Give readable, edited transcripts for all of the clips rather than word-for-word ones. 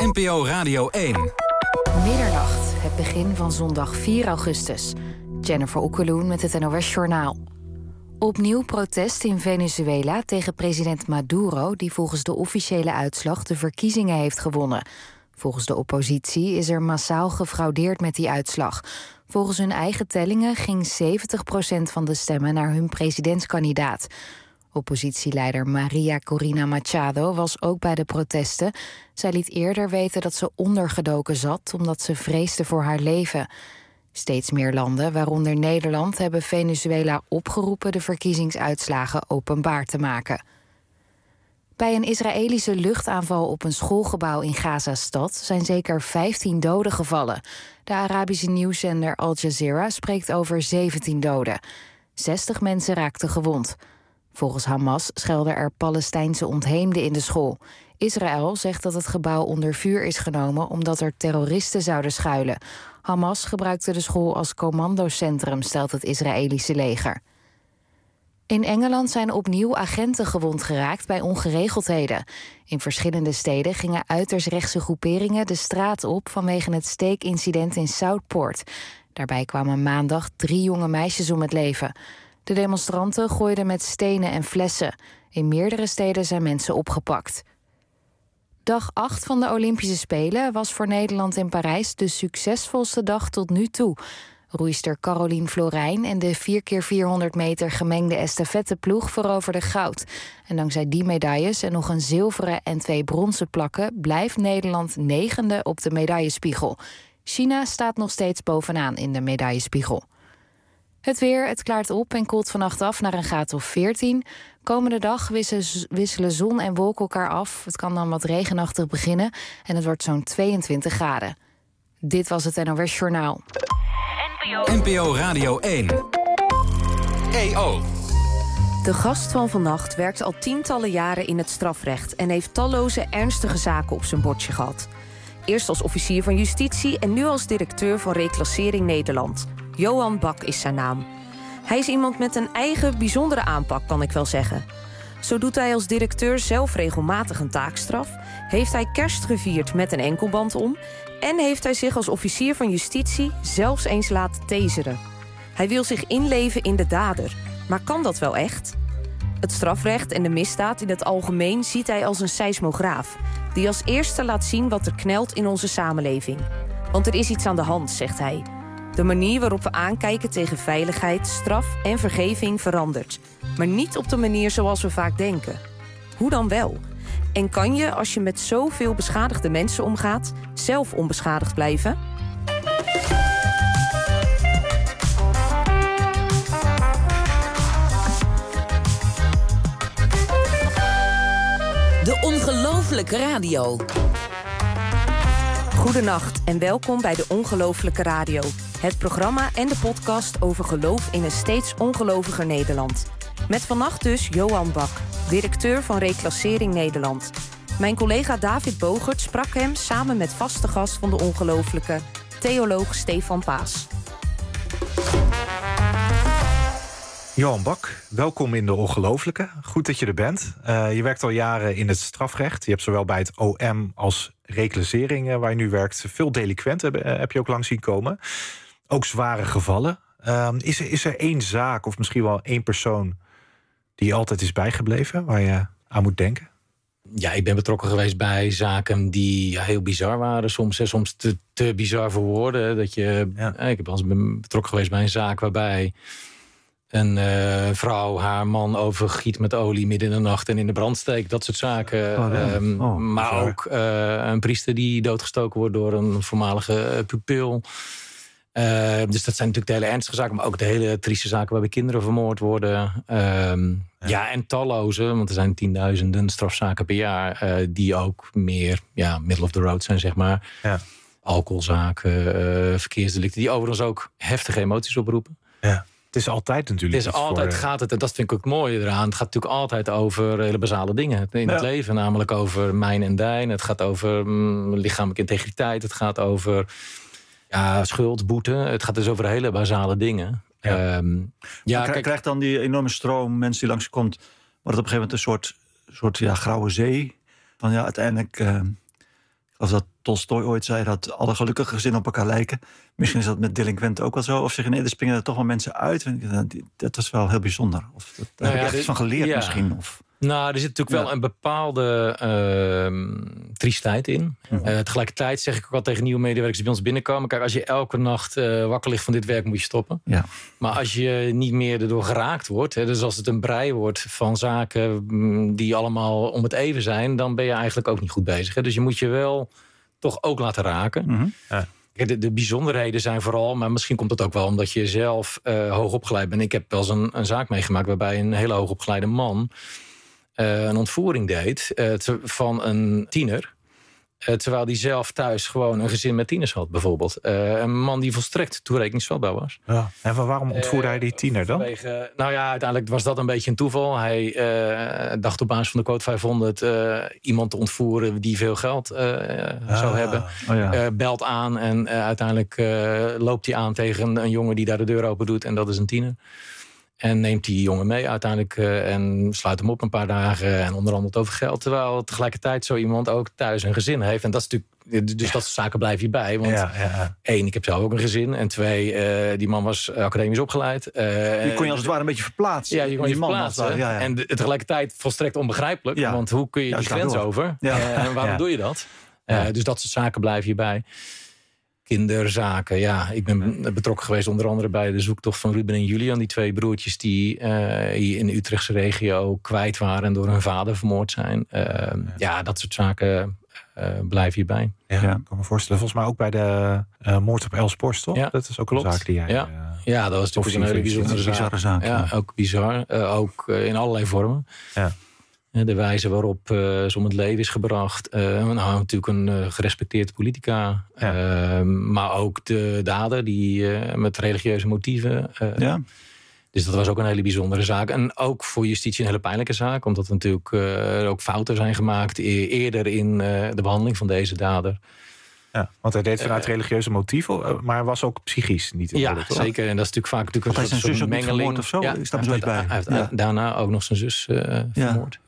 NPO Radio 1. Middernacht, het begin van zondag 4 augustus. Jennifer Okkeloen met het NOS Journaal. Opnieuw protest in Venezuela tegen president Maduro, die volgens de officiële uitslag de verkiezingen heeft gewonnen. Volgens de oppositie is er massaal gefraudeerd met die uitslag. Volgens hun eigen tellingen ging 70% van de stemmen naar hun presidentskandidaat. Oppositieleider Maria Corina Machado was ook bij de protesten. Zij liet eerder weten dat ze ondergedoken zat omdat ze vreesde voor haar leven. Steeds meer landen, waaronder Nederland, hebben Venezuela opgeroepen de verkiezingsuitslagen openbaar te maken. Bij een Israëlische luchtaanval op een schoolgebouw in Gaza-stad zijn zeker 15 doden gevallen. De Arabische nieuwszender Al Jazeera spreekt over 17 doden. 60 mensen raakten gewond. Volgens Hamas schelden er Palestijnse ontheemden in de school. Israël zegt dat het gebouw onder vuur is genomen omdat er terroristen zouden schuilen. Hamas gebruikte de school als commandocentrum, stelt het Israëlische leger. In Engeland zijn opnieuw agenten gewond geraakt bij ongeregeldheden. In verschillende steden gingen uiterst rechtse groeperingen de straat op vanwege het steekincident in Southport. Daarbij kwamen maandag 3 jonge meisjes om het leven. De demonstranten gooiden met stenen en flessen. In meerdere steden zijn mensen opgepakt. Dag 8 van de Olympische Spelen was voor Nederland in Parijs de succesvolste dag tot nu toe. Roeister Caroline Florijn en de 4x400 meter gemengde estafetteploeg veroverden goud. En dankzij die medailles en nog een zilveren en 2 bronzen plakken blijft Nederland 9e op de medaillespiegel. China staat nog steeds bovenaan in de medaillespiegel. Het weer, het klaart op en koelt vannacht af naar een graad of 14. Komende dag wisselen zon en wolken elkaar af. Het kan dan wat regenachtig beginnen en het wordt zo'n 22 graden. Dit was het NOS Journaal. NPO Radio 1. EO. De gast van vannacht werkt al tientallen jaren in het strafrecht en heeft talloze ernstige zaken op zijn bordje gehad. Eerst als officier van justitie en nu als directeur van Reclassering Nederland. Johan Bak is zijn naam. Hij is iemand met een eigen bijzondere aanpak, kan ik wel zeggen. Zo doet hij als directeur zelf regelmatig een taakstraf, heeft hij kerst gevierd met een enkelband om en heeft hij zich als officier van justitie zelfs eens laten taseren. Hij wil zich inleven in de dader. Maar kan dat wel echt? Het strafrecht en de misdaad in het algemeen ziet hij als een seismograaf, die als eerste laat zien wat er knelt in onze samenleving. Want er is iets aan de hand, zegt hij. De manier waarop we aankijken tegen veiligheid, straf en vergeving verandert. Maar niet op de manier zoals we vaak denken. Hoe dan wel? En kan je, als je met zoveel beschadigde mensen omgaat, zelf onbeschadigd blijven? De Ongelooflijke Radio. Goedenacht en welkom bij De Ongelooflijke Radio. Het programma en de podcast over geloof in een steeds ongeloviger Nederland. Met vannacht dus Johan Bak, directeur van Reclassering Nederland. Mijn collega David Bogert sprak hem samen met vaste gast van De Ongelooflijke, theoloog Stefan Paas. Johan Bak, welkom in De Ongelooflijke. Goed dat je er bent. Je werkt al jaren in het strafrecht. Je hebt zowel bij het OM als reclassering waar je nu werkt veel delinquenten heb je ook lang zien komen. Ook zware gevallen. Is er één zaak of misschien wel één persoon die altijd is bijgebleven waar je aan moet denken? Ja, ik ben betrokken geweest bij zaken die heel bizar waren. Soms te bizar voor woorden. Ik heb wel eens betrokken geweest bij een zaak waarbij een vrouw haar man overgiet met olie midden in de nacht en in de brand steekt. Dat soort zaken. Maar ook een priester die doodgestoken wordt door een voormalige pupil. Dus dat zijn natuurlijk de hele ernstige zaken, maar ook de hele trieste zaken waarbij kinderen vermoord worden. En talloze, want er zijn 10.000 strafzaken per jaar die ook meer middle of the road zijn, zeg maar. Ja. Alcoholzaken, verkeersdelicten, die overigens ook heftige emoties oproepen. Ja. Het is altijd natuurlijk. Het is altijd gaat het, en dat vind ik ook het mooie eraan. Het gaat natuurlijk altijd over hele basale dingen in het leven, namelijk over mijn en dijn. Het gaat over lichamelijke integriteit. Het gaat over schuld, boete. Het gaat dus over hele basale dingen. Krijgt dan die enorme stroom mensen die langskomt, wordt het op een gegeven moment een soort grauwe zee. Van uiteindelijk Of dat Tolstoy ooit zei dat alle gelukkige gezinnen op elkaar lijken. Misschien is dat met delinquenten ook wel zo. Of zeggen, nee, er springen er toch wel mensen uit. Dat was wel heel bijzonder. Of daar heb ik echt iets van geleerd misschien. Of... Nou, er zit natuurlijk wel een bepaalde triestheid in. Tegelijkertijd zeg ik ook al tegen nieuwe medewerkers die bij ons binnenkomen. Kijk, als je elke nacht wakker ligt van dit werk, moet je stoppen. Ja. Maar als je niet meer erdoor geraakt wordt, dus als het een brei wordt van zaken die allemaal om het even zijn, dan ben je eigenlijk ook niet goed bezig. Dus je moet je wel toch ook laten raken. Mm-hmm. Ja. De bijzonderheden zijn vooral, maar misschien komt het ook wel omdat je zelf hoogopgeleid bent. Ik heb wel eens een zaak meegemaakt waarbij een hele hoogopgeleide man een ontvoering deed van een tiener. Terwijl die zelf thuis gewoon een gezin met tieners had, bijvoorbeeld. Een man die volstrekt toerekeningsvatbaar was. Ja. En waarom ontvoerde hij die tiener dan? Uiteindelijk was dat een beetje een toeval. Hij dacht op basis van de code 500 iemand te ontvoeren die veel geld zou hebben. Belt aan en uiteindelijk loopt hij aan tegen een jongen die daar de deur open doet. En dat is een tiener. En neemt die jongen mee uiteindelijk en sluit hem op een paar dagen en onderhandelt over geld. Terwijl tegelijkertijd zo iemand ook thuis een gezin heeft. En dat is natuurlijk, dus dat soort zaken blijf je bij. Want één, ik heb zelf ook een gezin. En twee, die man was academisch opgeleid. Die kon je als het ware een beetje verplaatsen. Ja, je kon je verplaatsen. En tegelijkertijd volstrekt onbegrijpelijk. Ja. Want hoe kun je die grens over? En waarom doe je dat? Dus dat soort zaken blijf je bij. Kinderzaken, ik ben betrokken geweest onder andere bij de zoektocht van Ruben en Julian. Die twee broertjes die hier in de Utrechtse regio kwijt waren en door hun vader vermoord zijn. Dat soort zaken blijf hierbij. Ja, ik kan me voorstellen. Volgens mij ook bij de moord op Els Borst, toch? Ja, dat is ook een zaak die jij... Ja, dat was natuurlijk een hele bizarre zaak. Ja, ook bizar. Ook in allerlei vormen. Ja. De wijze waarop ze om het leven is gebracht. Natuurlijk een gerespecteerd politica. Maar ook de dader die met religieuze motieven. Dus dat was ook een hele bijzondere zaak. En ook voor justitie een hele pijnlijke zaak. Omdat er natuurlijk ook fouten zijn gemaakt eerder in de behandeling van deze dader. Ja, want hij deed vanuit religieuze motieven, maar was ook psychisch niet in orde, toch? Zeker. En dat is natuurlijk vaak een soort mengeling. Of zo? Ja, hij heeft daarna ook nog zijn zus vermoord.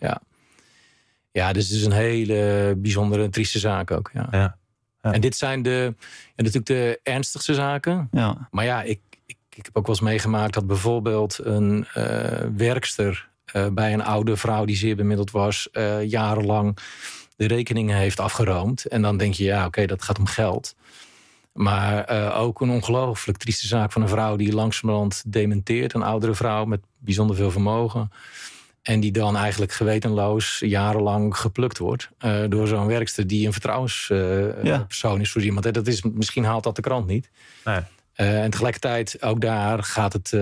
Ja, dus het is een hele bijzondere, trieste zaak ook. Ja. En dit zijn natuurlijk de ernstigste zaken. Ja. Maar ik heb ook wel eens meegemaakt dat bijvoorbeeld een werkster bij een oude vrouw die zeer bemiddeld was, jarenlang de rekeningen heeft afgeroomd. En dan denk je, dat gaat om geld. Maar ook een ongelooflijk trieste zaak van een vrouw die langzamerhand dementeert. Een oudere vrouw met bijzonder veel vermogen. En die dan eigenlijk gewetenloos jarenlang geplukt wordt door zo'n werkster die een vertrouwenspersoon is voor iemand. Dat is, misschien haalt dat de krant niet. Nee. En tegelijkertijd, ook daar gaat het,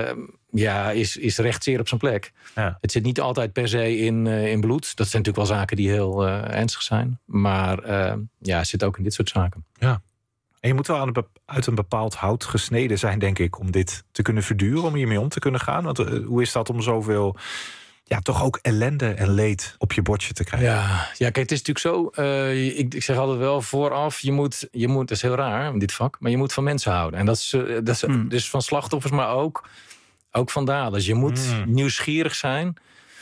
is recht zeer op zijn plek. Ja. Het zit niet altijd per se in bloed. Dat zijn natuurlijk wel zaken die heel ernstig zijn. Maar het zit ook in dit soort zaken. Ja. En je moet wel uit een bepaald hout gesneden zijn, denk ik, om dit te kunnen verduren, om hiermee om te kunnen gaan. Want hoe is dat om zoveel, toch ook ellende en leed op je bordje te krijgen? Ja, kijk, het is natuurlijk zo. Ik zeg altijd wel vooraf, je moet, dat is heel raar in dit vak, maar je moet van mensen houden. En dat is dus van slachtoffers, maar ook van daders. Je moet nieuwsgierig zijn.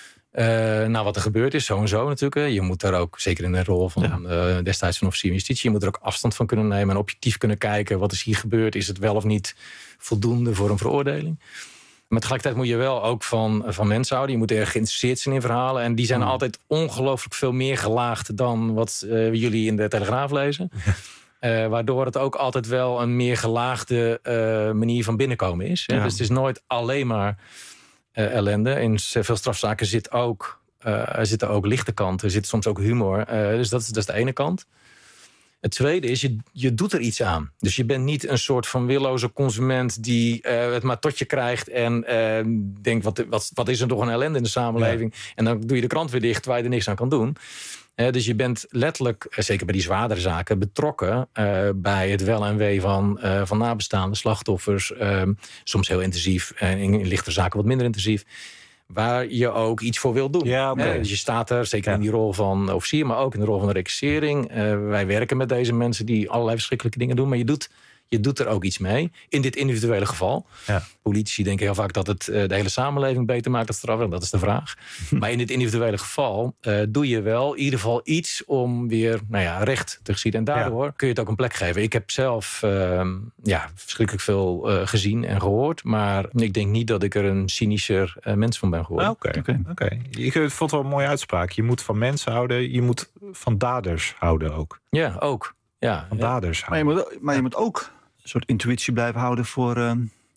Wat er gebeurd is, zo en zo natuurlijk. Je moet daar ook, zeker in de rol van destijds van officier van justitie, je moet er ook afstand van kunnen nemen en objectief kunnen kijken. Wat is hier gebeurd? Is het wel of niet voldoende voor een veroordeling? Maar tegelijkertijd moet je wel ook van mensen houden. Je moet erg geïnteresseerd zijn in verhalen. En die zijn altijd ongelooflijk veel meer gelaagd dan wat jullie in de Telegraaf lezen. Waardoor het ook altijd wel een meer gelaagde manier van binnenkomen is. Ja. Dus het is nooit alleen maar ellende. In veel strafzaken zitten ook lichte kanten. Er zit soms ook humor. Dus dat is de ene kant. Het tweede is, je doet er iets aan. Dus je bent niet een soort van willoze consument die het maar tot je krijgt en denkt, wat is er toch een ellende in de samenleving? Ja. En dan doe je de krant weer dicht waar je er niks aan kan doen. Dus je bent letterlijk, zeker bij die zwaardere zaken, betrokken bij het wel en wee van nabestaanden, slachtoffers. Soms heel intensief en in lichte zaken wat minder intensief. Waar je ook iets voor wil doen. Ja, okay. Dus je staat er, zeker in die rol van officier, maar ook in de rol van de reclassering. Wij werken met deze mensen die allerlei verschrikkelijke dingen doen. Maar Je doet er ook iets mee. In dit individuele geval. Ja. Politici denken heel vaak dat het de hele samenleving beter maakt dan strafrecht. Dat is de vraag. Maar in dit individuele geval doe je wel in ieder geval iets om weer recht te geschieden. En daardoor kun je het ook een plek geven. Ik heb zelf verschrikkelijk veel gezien en gehoord. Maar ik denk niet dat ik er een cynischer mens van ben geworden. Oké. Ik vond het wel een mooie uitspraak. Je moet van mensen houden. Je moet van daders houden ook. Ja, ook. Ja, van daders houden. Maar je moet ook een soort intuïtie blijven houden voor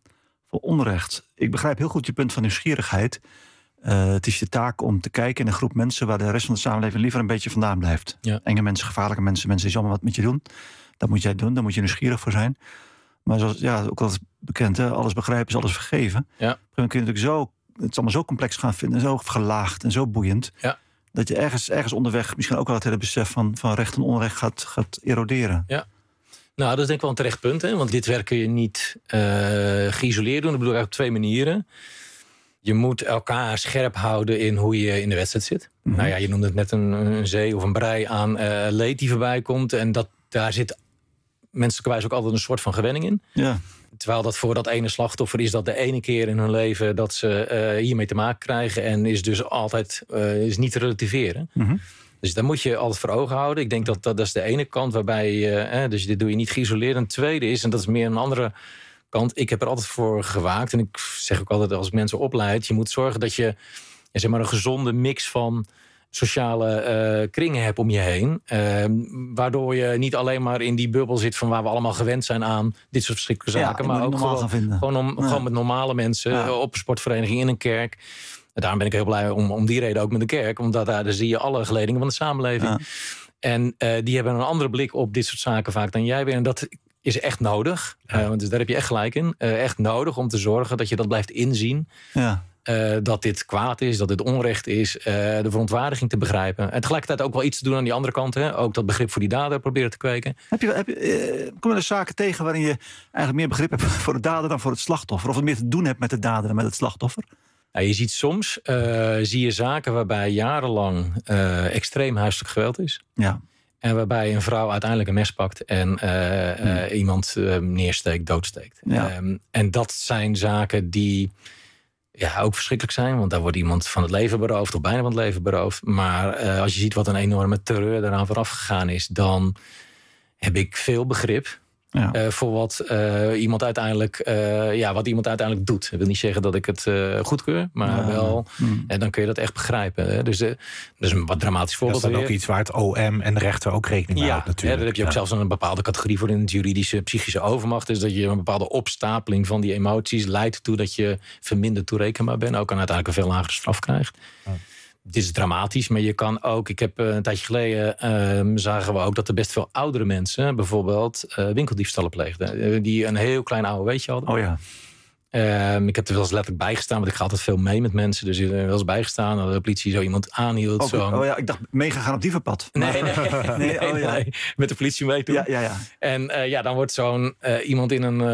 onrecht. Ik begrijp heel goed je punt van nieuwsgierigheid. Het is je taak om te kijken in een groep mensen waar de rest van de samenleving liever een beetje vandaan blijft. Ja. Enge mensen, gevaarlijke mensen die zomaar wat met je doen. Dat moet jij doen, daar moet je nieuwsgierig voor zijn. Maar zoals ook altijd bekend, hè, alles begrijpen is alles vergeven. Ja. Dan kun je natuurlijk het allemaal zo complex gaan vinden, zo gelaagd en zo boeiend. Ja. Dat je ergens onderweg misschien ook wel het hele besef van recht en onrecht gaat eroderen. Ja. Nou, dat is denk ik wel een terecht punt. Hè? Want dit werk kun je niet geïsoleerd doen. Dat bedoel ik eigenlijk op 2 manieren. Je moet elkaar scherp houden in hoe je in de wedstrijd zit. Mm-hmm. Nou ja, je noemde het net een zee of een brei aan leed die voorbij komt. En daar zit menselijkerwijs ook altijd een soort van gewenning in. Ja. Terwijl dat voor dat ene slachtoffer is dat de ene keer in hun leven dat ze hiermee te maken krijgen. En is dus altijd is niet te relativeren. Mm-hmm. Dus daar moet je altijd voor ogen houden. Ik denk dat is de ene kant waarbij dus dit doe je niet geïsoleerd. En het tweede is, en dat is meer een andere kant, ik heb er altijd voor gewaakt. En ik zeg ook altijd als ik mensen opleid, je moet zorgen dat je zeg maar een gezonde mix van sociale kringen hebt om je heen. Waardoor je niet alleen maar in die bubbel zit van waar we allemaal gewend zijn aan dit soort verschrikkelijke zaken. Maar ook gewoon met normale mensen op een sportvereniging, in een kerk. En daarom ben ik heel blij om die reden ook met de kerk. Omdat daar zie je alle geledingen van de samenleving. Ja. En die hebben een andere blik op dit soort zaken vaak dan jij weer. En dat is echt nodig. Dus daar heb je echt gelijk in. Echt nodig om te zorgen dat je dat blijft inzien. Ja. Dat dit kwaad is, dat dit onrecht is. De verontwaardiging te begrijpen. En tegelijkertijd ook wel iets te doen aan die andere kant. Hè? Ook dat begrip voor die dader proberen te kweken. Kom je er zaken tegen waarin je eigenlijk meer begrip hebt voor de dader dan voor het slachtoffer? Of het meer te doen hebt met de dader dan met het slachtoffer? Nou, je ziet soms zie je zaken waarbij jarenlang extreem huiselijk geweld is. Ja. En waarbij een vrouw uiteindelijk een mes pakt en iemand neersteekt, doodsteekt. Ja. En dat zijn zaken die ook verschrikkelijk zijn. Want daar wordt iemand van het leven beroofd of bijna van het leven beroofd. Maar als je ziet wat een enorme terreur daaraan vooraf gegaan is, dan heb ik veel begrip. Ja. Voor wat iemand uiteindelijk doet. Ik wil niet zeggen dat ik het goedkeur, maar wel. En dan kun je dat echt begrijpen. Hè. Dus een wat dramatisch voorbeeld. Dat is dan ook iets waar het OM en de rechter ook rekening mee houdt natuurlijk. Daar heb je ook zelfs een bepaalde categorie voor in het juridische psychische overmacht. Dus dat je een bepaalde opstapeling van die emoties leidt toe dat je verminderd toerekenbaar bent. Ook en uiteindelijk een veel lagere straf krijgt. Ja. Dit is dramatisch, maar je kan ook. Ik heb een tijdje geleden zagen we ook dat er best veel oudere mensen bijvoorbeeld winkeldiefstallen pleegden. Die een heel klein AOW'tje hadden. Oh ja. Ik heb er wel eens letterlijk bijgestaan, want ik ga altijd veel mee met mensen. Dus ik heb er wel eens bijgestaan dat de politie zo iemand aanhield. Ik dacht meegegaan op dievenpad. Nee. Met de politie mee toen. Ja. En dan wordt zo'n iemand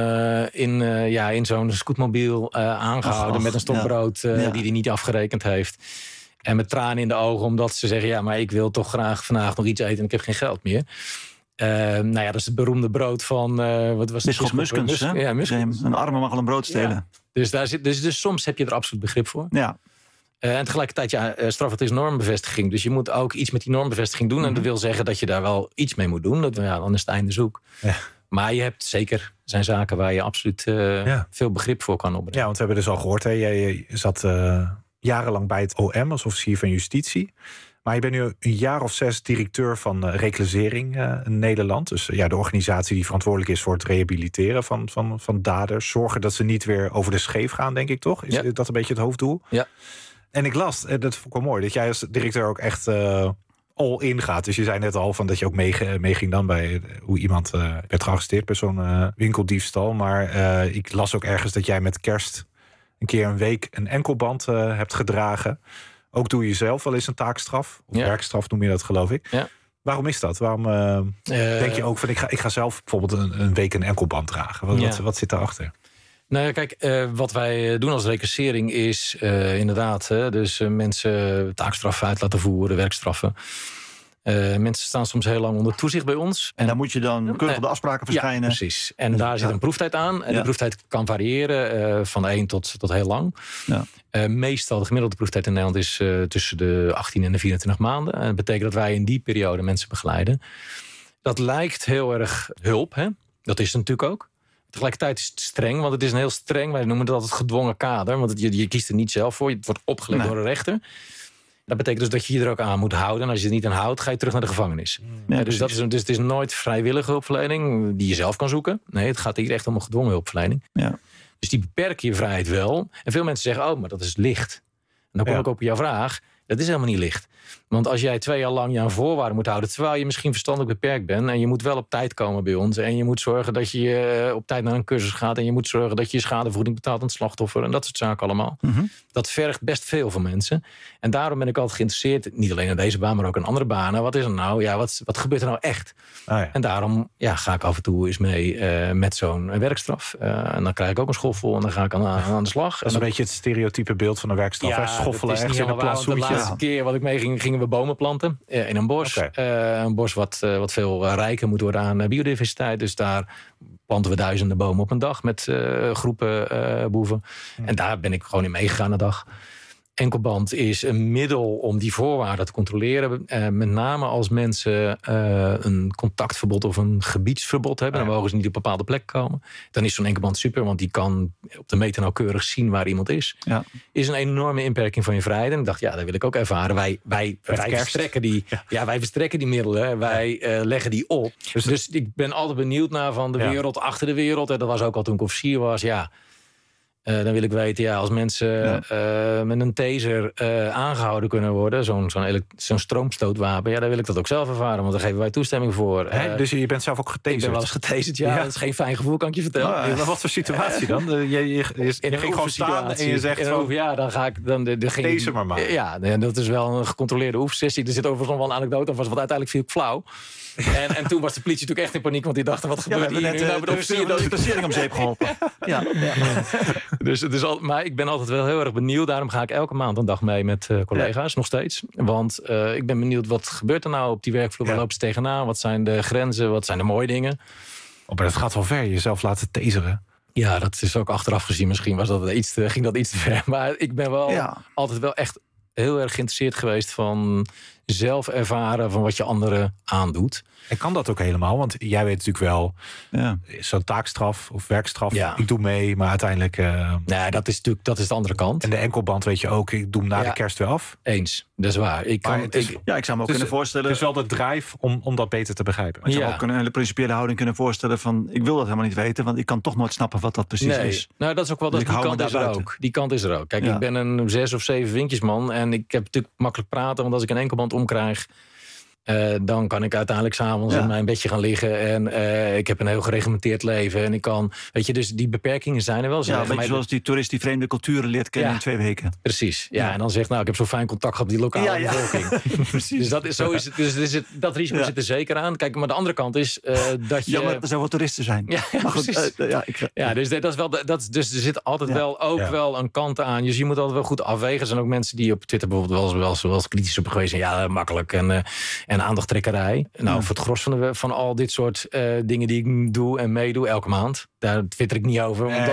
in zo'n scootmobiel aangehouden met een stokbrood die hij niet afgerekend heeft. En met tranen in de ogen, omdat ze zeggen, maar ik wil toch graag vandaag nog iets eten en ik heb geen geld meer. Dat is het beroemde brood van wat was het? Bisschop Muskens. Ja, Muskens. Een arme mag al een brood stelen. Ja. Dus soms heb je er absoluut begrip voor. Ja. En tegelijkertijd, strafrecht is normbevestiging. Dus je moet ook iets met die normbevestiging doen. Mm-hmm. En dat wil zeggen dat je daar wel iets mee moet doen. Dan is het einde zoek. Ja. Maar je hebt zeker zijn zaken waar je absoluut veel begrip voor kan opbrengen. Ja, want we hebben dus al gehoord. Hè, je zat jarenlang bij het OM als officier van justitie. Maar je bent nu een jaar of 6 directeur van Reclassering in Nederland. Dus de organisatie die verantwoordelijk is voor het rehabiliteren van daders. Zorgen dat ze niet weer over de scheef gaan, denk ik toch? Is dat een beetje het hoofddoel? Ja. En ik las, dat vond ik wel mooi, dat jij als directeur ook echt all in gaat. Dus je zei net al dat je ook meeging dan bij hoe iemand werd gearresteerd bij zo'n winkeldiefstal. Maar ik las ook ergens dat jij met kerst een keer een week een enkelband hebt gedragen. Ook doe je zelf wel eens een taakstraf. Of werkstraf noem je dat, geloof ik. Ja. Waarom is dat? Waarom denk je ook van ik ga zelf bijvoorbeeld een week een enkelband dragen? Wat zit daarachter? Nou ja, kijk, wat wij doen als reclassering is inderdaad dus mensen taakstraffen uit laten voeren, werkstraffen. Mensen staan soms heel lang onder toezicht bij ons. En daar moet je dan keurig op de afspraken verschijnen. Ja, precies. En daar zit een proeftijd aan. En de proeftijd kan variëren van 1 tot heel lang. Ja. Meestal, de gemiddelde proeftijd in Nederland is tussen de 18 en de 24 maanden. En dat betekent dat wij in die periode mensen begeleiden. Dat lijkt heel erg hulp. Hè? Dat is het natuurlijk ook. Tegelijkertijd is het streng, want het is een heel streng... wij noemen dat altijd gedwongen kader. Want je kiest er niet zelf voor. Het wordt opgelegd door een rechter. Dat betekent dus dat je je er ook aan moet houden. En als je er niet aan houdt, ga je terug naar de gevangenis. Ja, dus het is nooit vrijwillige hulpverlening die je zelf kan zoeken. Nee, het gaat hier echt om een gedwongen hulpverlening. Ja. Dus die beperken je vrijheid wel. En veel mensen zeggen, maar dat is licht. En dan kom ik op jouw vraag. Dat is helemaal niet licht. Want als jij 2 jaar lang je aan voorwaarden moet houden... terwijl je misschien verstandelijk beperkt bent... en je moet wel op tijd komen bij ons... en je moet zorgen dat je op tijd naar een cursus gaat... en je moet zorgen dat je je schadevergoeding betaalt aan het slachtoffer... en dat soort zaken allemaal. Mm-hmm. Dat vergt best veel van mensen. En daarom ben ik altijd geïnteresseerd... niet alleen in deze baan, maar ook in andere banen. Wat is er nou? Ja, wat gebeurt er nou echt? En daarom ga ik af en toe eens mee met zo'n werkstraf. En dan krijg ik ook een schoffel en dan ga ik aan de slag. Dat is een beetje het stereotype beeld van een werkstraf. Ja, schoffelen echt in een plantsoentje. De laatste keer wat ik mee ging, gingen we bomen planten in een bos. Een bos wat veel rijker moet worden aan biodiversiteit. Dus daar planten we duizenden bomen op een dag met groepen boeven. En daar ben ik gewoon in meegegaan een dag. Enkelband is een middel om die voorwaarden te controleren. Met name als mensen een contactverbod of een gebiedsverbod hebben. Dan mogen ze niet op een bepaalde plek komen. Dan is zo'n enkelband super, want die kan op de meter nauwkeurig zien waar iemand is. Ja. Is een enorme inperking van je vrijheid. En ik dacht, dat wil ik ook ervaren. Wij verstrekken die middelen. Wij leggen die op. Dus ik ben altijd benieuwd naar van de wereld achter de wereld. En dat was ook al toen ik officier was. Dan wil ik weten, als mensen met een taser aangehouden kunnen worden... zo'n stroomstootwapen, dan wil ik dat ook zelf ervaren. Want daar geven wij toestemming voor. Dus je bent zelf ook getaserd? Ik ben wel eens getaserd, Dat is geen fijn gevoel, kan ik je vertellen. Maar wat voor situatie dan? Je ging gewoon staan en je zegt... dan ga ik... Taser maar. Ja, dat is wel een gecontroleerde oefensessie. Er zit overigens nog wel een anekdote van, want uiteindelijk viel ik flauw. En toen was de politie natuurlijk echt in paniek, want die dachten, wat gebeurt hier nu? De placering om zeep geholpen. Maar ik ben altijd wel heel erg benieuwd. Daarom ga ik elke maand een dag mee met collega's, nog steeds. Want ik ben benieuwd, wat gebeurt er nou op die werkvloer? Waar lopen ze tegenaan? Wat zijn de grenzen? Wat zijn de mooie dingen? Maar dat gaat wel ver, jezelf laten taseren. Ja, dat is ook achteraf gezien. Misschien ging dat iets te ver. Maar ik ben wel altijd wel echt heel erg geïnteresseerd geweest van zelf ervaren van wat je anderen aandoet. En kan dat ook helemaal? Want jij weet natuurlijk wel, zo'n taakstraf of werkstraf, ik doe mee, maar uiteindelijk... Nee, dat is de andere kant. En de enkelband weet je ook, ik doe hem na de kerst weer af. Eens, dat is waar. Ik zou me ook kunnen voorstellen... Het is wel de drive om dat beter te begrijpen. Ik zou me ook een hele principiële houding kunnen voorstellen van, ik wil dat helemaal niet weten, want ik kan toch nooit snappen wat dat precies is. Nou, dat is ook wel, die kant is er ook. Die kant is er ook. Kijk, ik ben een 6 of 7 vinkjesman en ik heb natuurlijk makkelijk praten, want als ik een enkelband omkrijg, dan kan ik uiteindelijk 's avonds in mijn bedje gaan liggen. En ik heb een heel gereglementeerd leven. En ik kan, dus die beperkingen zijn er wel. Zoals die toerist die vreemde culturen leert kennen in 2 weken. Precies. En dan zegt, ik heb zo'n fijn contact gehad met die lokale bevolking. Precies. Dus zo is het. Dus dat risico zit er zeker aan. Kijk, maar de andere kant is dat je... Jammer dat er zoveel toeristen zijn. Precies. Dus dat is wel... Dus er zit altijd wel een kant aan. Dus je moet altijd wel goed afwegen. Er zijn ook mensen die op Twitter bijvoorbeeld wel eens kritisch op geweest zijn. Makkelijk. En aandachttrekkerij. Nou, voor het gros van al dit soort dingen die ik doe en meedoe elke maand. Daar twitter ik niet over. Omdat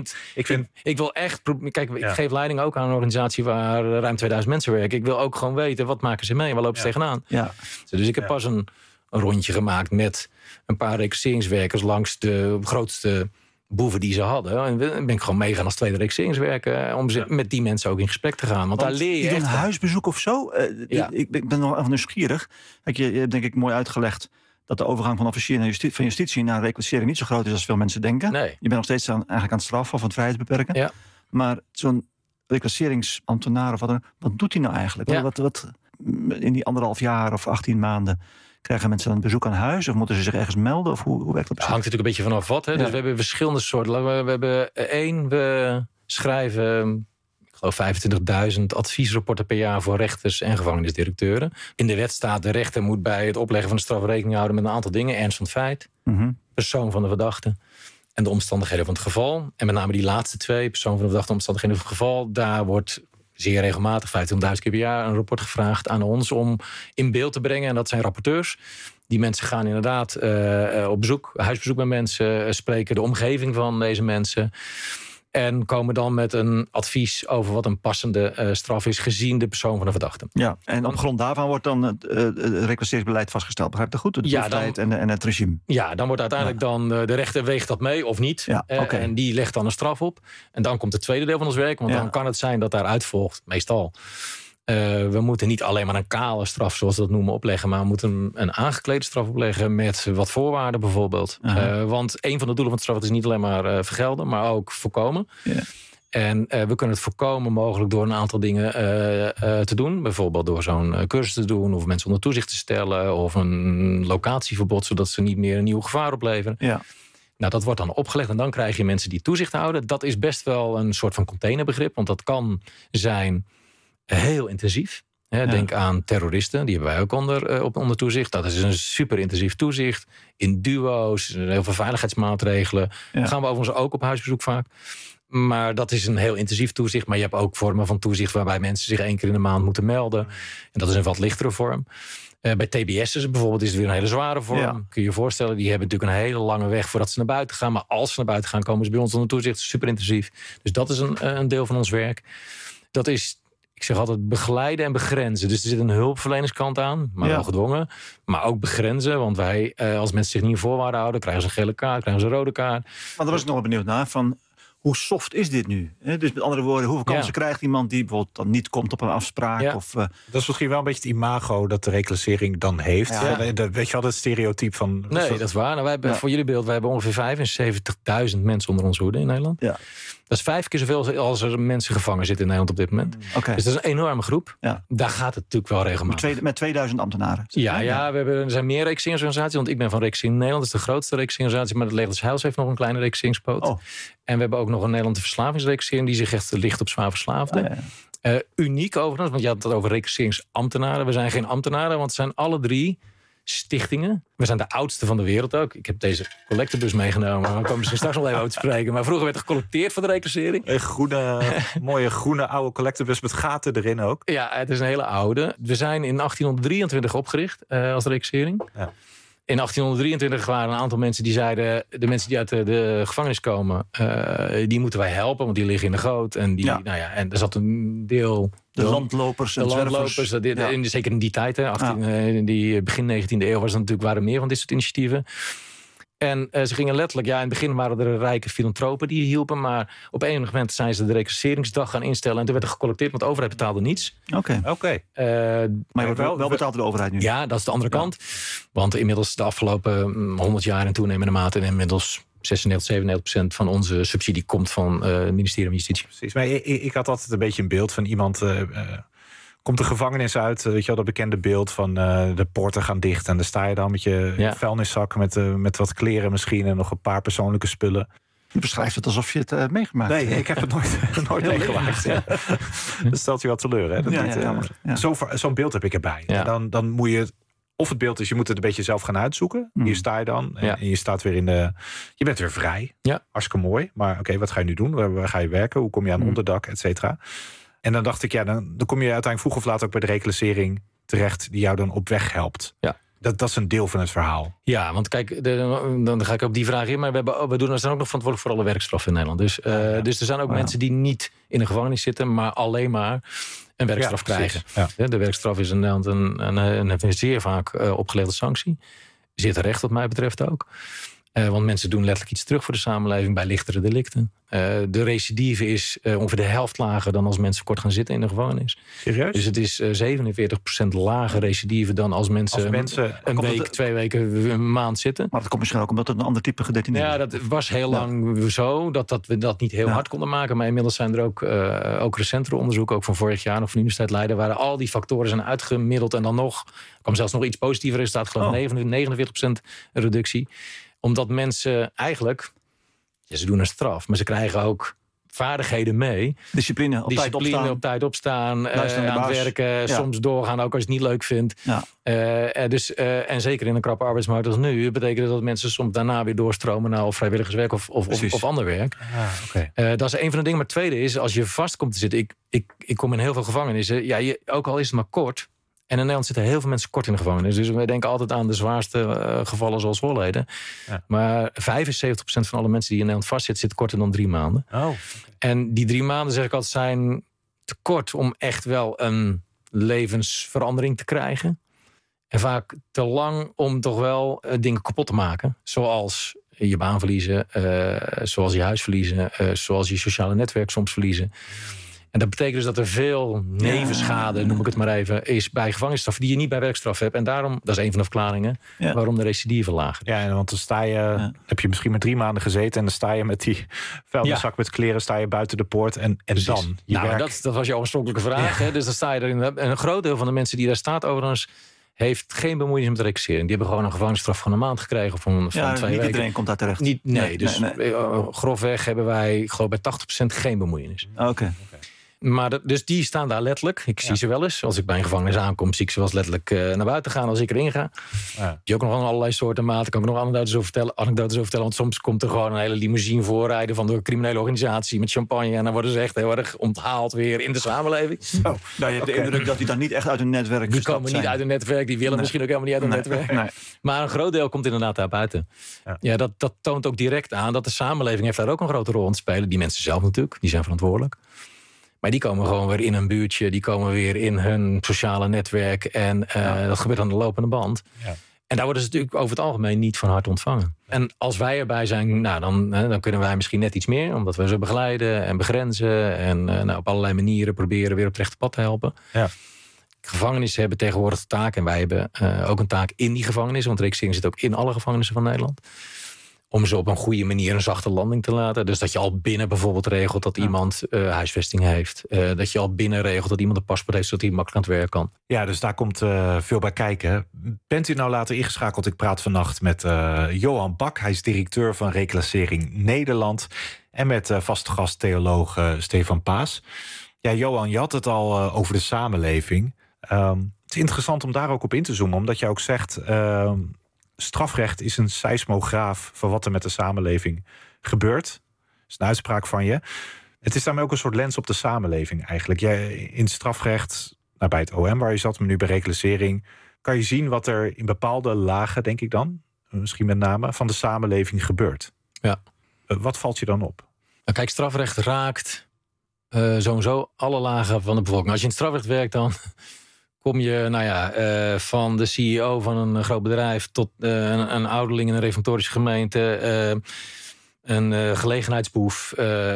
ik wil echt... Kijk, ik geef leiding ook aan een organisatie waar ruim 2000 mensen werken. Ik wil ook gewoon weten, wat maken ze mee? Waar lopen ze tegenaan? Ja. Dus ik heb pas een rondje gemaakt met een paar recruteringswerkers langs de grootste boeven die ze hadden. En ben ik gewoon meegaan als tweede recruteringswerker om met die mensen ook in gesprk te gaan. Want daar leer je echt een huisbezoek of zo? Ik ben nog even nieuwsgierig. Kijk, je hebt denk ik mooi uitgelegd dat de overgang van officier van justitie naar reclassering niet zo groot is als veel mensen denken. Nee. Je bent nog steeds eigenlijk aan het straffen of aan het vrijheidsbeperken. Ja. Maar zo'n reclasseringsambtenaar of wat doet hij nou eigenlijk? Ja. Wat in die 1,5 jaar of 18 maanden krijgen mensen dan een bezoek aan huis? Of moeten ze zich ergens melden? Of hoe werkt dat? Het hangt natuurlijk een beetje vanaf wat. Hè? Dus we hebben verschillende soorten. We schrijven, ik geloof 25.000 adviesrapporten per jaar voor rechters en gevangenisdirecteuren. In de wet staat, de rechter moet bij het opleggen van de straf rekening houden met een aantal dingen. Ernst van het feit, persoon van de verdachte en de omstandigheden van het geval. En met name die laatste 2, persoon van de verdachte, omstandigheden van het geval, daar wordt zeer regelmatig, 25.000 keer per jaar, een rapport gevraagd aan ons om in beeld te brengen. En dat zijn rapporteurs. Die mensen gaan inderdaad op bezoek, huisbezoek bij mensen, spreken de omgeving van deze mensen. En komen dan met een advies over wat een passende straf is, gezien de persoon van de verdachte. Ja, en op grond daarvan wordt dan het reclasseringsbeleid vastgesteld. Begrijp je dat goed? De doelstelling en het regime. Ja, dan wordt uiteindelijk dan de rechter weegt dat mee of niet. Ja, okay. En die legt dan een straf op. En dan komt het tweede deel van ons werk. Want dan kan het zijn dat daaruit volgt, meestal. We moeten niet alleen maar een kale straf, zoals we dat noemen, opleggen. Maar we moeten een aangeklede straf opleggen met wat voorwaarden bijvoorbeeld. Want een van de doelen van de straf is niet alleen maar vergelden, maar ook voorkomen. Ja. En we kunnen het voorkomen mogelijk door een aantal dingen te doen. Bijvoorbeeld door zo'n cursus te doen, of mensen onder toezicht te stellen, of een locatieverbod, zodat ze niet meer een nieuw gevaar opleveren. Ja. Nou, dat wordt dan opgelegd en dan krijg je mensen die toezicht houden. Dat is best wel een soort van containerbegrip, want dat kan zijn heel intensief. Denk aan terroristen, die hebben wij ook onder toezicht. Dat is een super intensief toezicht. In duo's, heel veel veiligheidsmaatregelen. Ja. Gaan we overigens ook op huisbezoek vaak. Maar dat is een heel intensief toezicht. Maar je hebt ook vormen van toezicht waarbij mensen zich 1 keer in de maand moeten melden. En dat is een wat lichtere vorm. Bij TBS'ers bijvoorbeeld is het weer een hele zware vorm. Ja. Kun je je voorstellen, die hebben natuurlijk een hele lange weg voordat ze naar buiten gaan. Maar als ze naar buiten gaan, komen ze bij ons onder toezicht. Super intensief. Dus dat is een deel van ons werk. Dat is, ik zeg altijd, begeleiden en begrenzen. Dus er zit een hulpverleningskant aan, maar wel gedwongen. Maar ook begrenzen, want wij, als mensen zich niet in voorwaarden houden, krijgen ze een gele kaart, krijgen ze een rode kaart. Maar daar was ik nog wel benieuwd naar, van hoe soft is dit nu? Dus met andere woorden, hoeveel kansen krijgt iemand die bijvoorbeeld dan niet komt op een afspraak? Ja. Of, dat is misschien wel een beetje het imago dat de reclassering dan heeft. Ja. Weet je wel, het stereotype van... Nee, dat is waar. Nou, wij hebben, voor jullie beeld, wij hebben ongeveer 75.000 mensen onder onze hoede in Nederland. Ja. Dat is 5 keer zoveel als er mensen gevangen zitten in Nederland op dit moment. Okay. Dus dat is een enorme groep. Ja. Daar gaat het natuurlijk wel regelmatig. Met 2000 ambtenaren. Ja, er zijn meer reclassingsorganisaties. Want ik ben van Reclassering Nederland. Dat is de grootste reclassingsorganisatie. Maar het Leger des Heils heeft nog een kleine reclasseringspoot. Oh. En we hebben ook nog een Nederlandse verslavingsreclassering die zich echt richt op zwaar verslaafden. Uniek overigens, want je had het over reclasseringsambtenaren. We zijn geen ambtenaren, want het zijn alle 3 stichtingen. We zijn de oudste van de wereld ook. Ik heb deze collectebus meegenomen. Maar we komen misschien straks nog even over te spreken. Maar vroeger werd er gecollecteerd voor de reclassering. Een mooie groene oude collectebus met gaten erin ook. Ja, het is een hele oude. We zijn in 1823 opgericht als reclassering. Ja. In 1823 waren een aantal mensen die zeiden, de mensen die uit de gevangenis komen, die moeten wij helpen, want die liggen in de goot. En en er zat een deel... De landlopers en zwervers. Zeker in die tijd, begin 19e eeuw, waren meer van dit soort initiatieven. En ze gingen letterlijk, in het begin waren er rijke filantropen die hielpen, maar op enig moment zijn ze de reclasseringsdag gaan instellen en toen werd er gecollecteerd, want de overheid betaalde niets. Oké. Maar je wordt wel betaald door de overheid nu? Ja, dat is de andere kant. Want inmiddels de afgelopen 100 jaar in toenemende mate en inmiddels 96-97% van onze subsidie komt van het ministerie van Justitie. Precies, maar ik had altijd een beetje een beeld van iemand... komt de gevangenis uit, weet je wel, dat bekende beeld van de poorten gaan dicht en dan sta je dan met je vuilniszak met wat kleren misschien en nog een paar persoonlijke spullen. Je beschrijft het alsof je het meegemaakt hebt. Nee, ik heb het nooit meegemaakt. Ja. Dat stelt je wat teleur, hè? Zo'n beeld heb ik erbij. Ja. En dan moet je... Of het beeld is, je moet het een beetje zelf gaan uitzoeken. Hier sta je dan. En je staat weer je bent weer vrij. Ja. Hartstikke mooi. Maar oké, wat ga je nu doen? Waar ga je werken? Hoe kom je aan onderdak? Et cetera. En dan dacht ik, dan kom je uiteindelijk vroeg of laat ook bij de reclassering terecht, die jou dan op weg helpt. Ja. Dat is een deel van het verhaal. Ja, want kijk, dan ga ik op die vraag in. Maar we zijn ook nog verantwoordelijk voor alle werkstraffen in Nederland. Dus er zijn ook mensen die niet in de gevangenis zitten, maar alleen maar een werkstraf krijgen. Ja. De werkstraf is in Nederland een zeer vaak opgelegde sanctie. Zeer terecht wat mij betreft ook. Want mensen doen letterlijk iets terug voor de samenleving bij lichtere delicten. De recidive is ongeveer de helft lager dan als mensen kort gaan zitten in de gevangenis. Serieus? Dus het is 47% lager recidive dan als mensen een week, 2 weken, een maand zitten. Maar dat komt misschien ook omdat het een ander type gedetineerd is. Ja, dat was heel lang zo dat we dat niet heel hard konden maken. Maar inmiddels zijn er ook recentere onderzoeken, ook van vorig jaar nog van de Universiteit Leiden, waar al die factoren zijn uitgemiddeld en dan kwam zelfs nog iets positiever resultaat, geloof ik 49% reductie. Omdat mensen eigenlijk, ze doen een straf, maar ze krijgen ook vaardigheden mee. Discipline, op tijd opstaan, aan het werken, soms doorgaan, ook als je het niet leuk vindt. Ja. En zeker in een krappe arbeidsmarkt als nu, betekent dat mensen soms daarna weer doorstromen naar of vrijwilligerswerk of ander werk. Dat is een van de dingen. Maar het tweede is, als je vast komt te zitten, ik kom in heel veel gevangenissen, ook al is het maar kort. En in Nederland zitten heel veel mensen kort in de gevangenis. Dus we denken altijd aan de zwaarste gevallen zoals Holleden. Ja. Maar 75% van alle mensen die in Nederland vastzitten, zitten korter dan 3 maanden. En die 3 maanden, zeg ik altijd, zijn te kort om echt wel een levensverandering te krijgen. En vaak te lang om toch wel dingen kapot te maken. Zoals je baan verliezen, zoals je huis verliezen, zoals je sociale netwerk soms verliezen. En dat betekent dus dat er veel nevenschade, noem ik het maar even, is bij gevangenisstraf die je niet bij werkstraf hebt. En daarom, dat is een van de verklaringen, waarom de recidive lager is. Ja, want dan sta je, heb je misschien maar 3 maanden gezeten en dan sta je met die vuilniszak met kleren, sta je buiten de poort en dan je werk. Dat was jouw oorspronkelijke vraag. Hè? Dus dan sta je erin. En een groot deel van de mensen die daar staat overigens heeft geen bemoeienis met reclassering. Die hebben gewoon een gevangenisstraf van 1 maand gekregen of van 2 weken. Niet iedereen komt daar terecht. Grofweg hebben wij, ik geloof bij 80% geen bemoeienis. Oké. Maar dus die staan daar letterlijk. Ik zie ze wel eens. Als ik bij een gevangenis aankom, zie ik ze wel eens letterlijk naar buiten gaan als ik erin ga. Die ook nog aan allerlei soorten maten. Kan ik nog anekdotes over vertellen. Want soms komt er gewoon een hele limousine voorrijden van de criminele organisatie met champagne. En dan worden ze echt heel erg onthaald weer in de samenleving. Nou, je hebt de indruk dat die dan niet echt uit hun netwerk Die komen niet uit hun netwerk. Die willen misschien ook helemaal niet uit hun netwerk. Nee. Maar een groot deel komt inderdaad daar buiten. Ja, dat toont ook direct aan dat de samenleving heeft daar ook een grote rol in te spelen. Die mensen zelf natuurlijk, die zijn verantwoordelijk. Maar die komen gewoon weer in een buurtje. Die komen weer in hun sociale netwerk. En dat gebeurt aan de lopende band. Ja. En daar worden ze natuurlijk over het algemeen niet van harte ontvangen. En als wij erbij zijn, dan kunnen wij misschien net iets meer. Omdat we ze begeleiden en begrenzen. En op allerlei manieren proberen weer op het rechte pad te helpen. Ja. Gevangenissen hebben tegenwoordig de taak. En wij hebben ook een taak in die gevangenis. Want reclassering zit ook in alle gevangenissen van Nederland. Om ze op een goede manier een zachte landing te laten. Dus dat je al binnen bijvoorbeeld regelt dat iemand huisvesting heeft. Dat je al binnen regelt dat iemand een paspoort heeft, zodat hij makkelijk aan het werk kan. Ja, dus daar komt veel bij kijken. Bent u nou later ingeschakeld? Ik praat vannacht met Johan Bak. Hij is directeur van Reclassering Nederland. En met vaste gast theoloog Stefan Paas. Ja, Johan, je had het al over de samenleving. Het is interessant om daar ook op in te zoomen. Omdat je ook zegt, strafrecht is een seismograaf van wat er met de samenleving gebeurt. Dat is een uitspraak van je. Het is daarmee ook een soort lens op de samenleving eigenlijk. In strafrecht, bij het OM waar je zat, maar nu bij reclassering, kan je zien wat er in bepaalde lagen, denk ik dan, misschien met name, van de samenleving gebeurt. Ja. Wat valt je dan op? Nou, kijk, strafrecht raakt sowieso alle lagen van de bevolking. Als je in het strafrecht werkt, dan kom je van de CEO van een groot bedrijf tot een ouderling in een reformatorische gemeente, een gelegenheidsboef,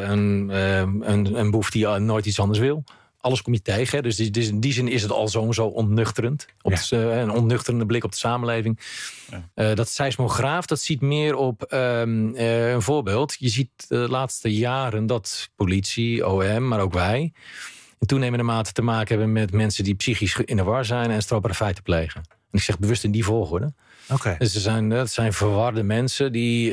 een boef die nooit iets anders wil. Alles kom je tegen. Hè? Dus in die zin is het al zo ontnuchterend. Een ontnuchterende blik op de samenleving. Ja. Dat seismograaf, dat ziet meer op een voorbeeld. Je ziet de laatste jaren dat politie, OM, maar ook wij in toenemende mate te maken hebben met mensen die psychisch in de war zijn en strafbare feiten plegen. En ik zeg bewust in die volgorde. Okay. Dus dat zijn verwarde mensen die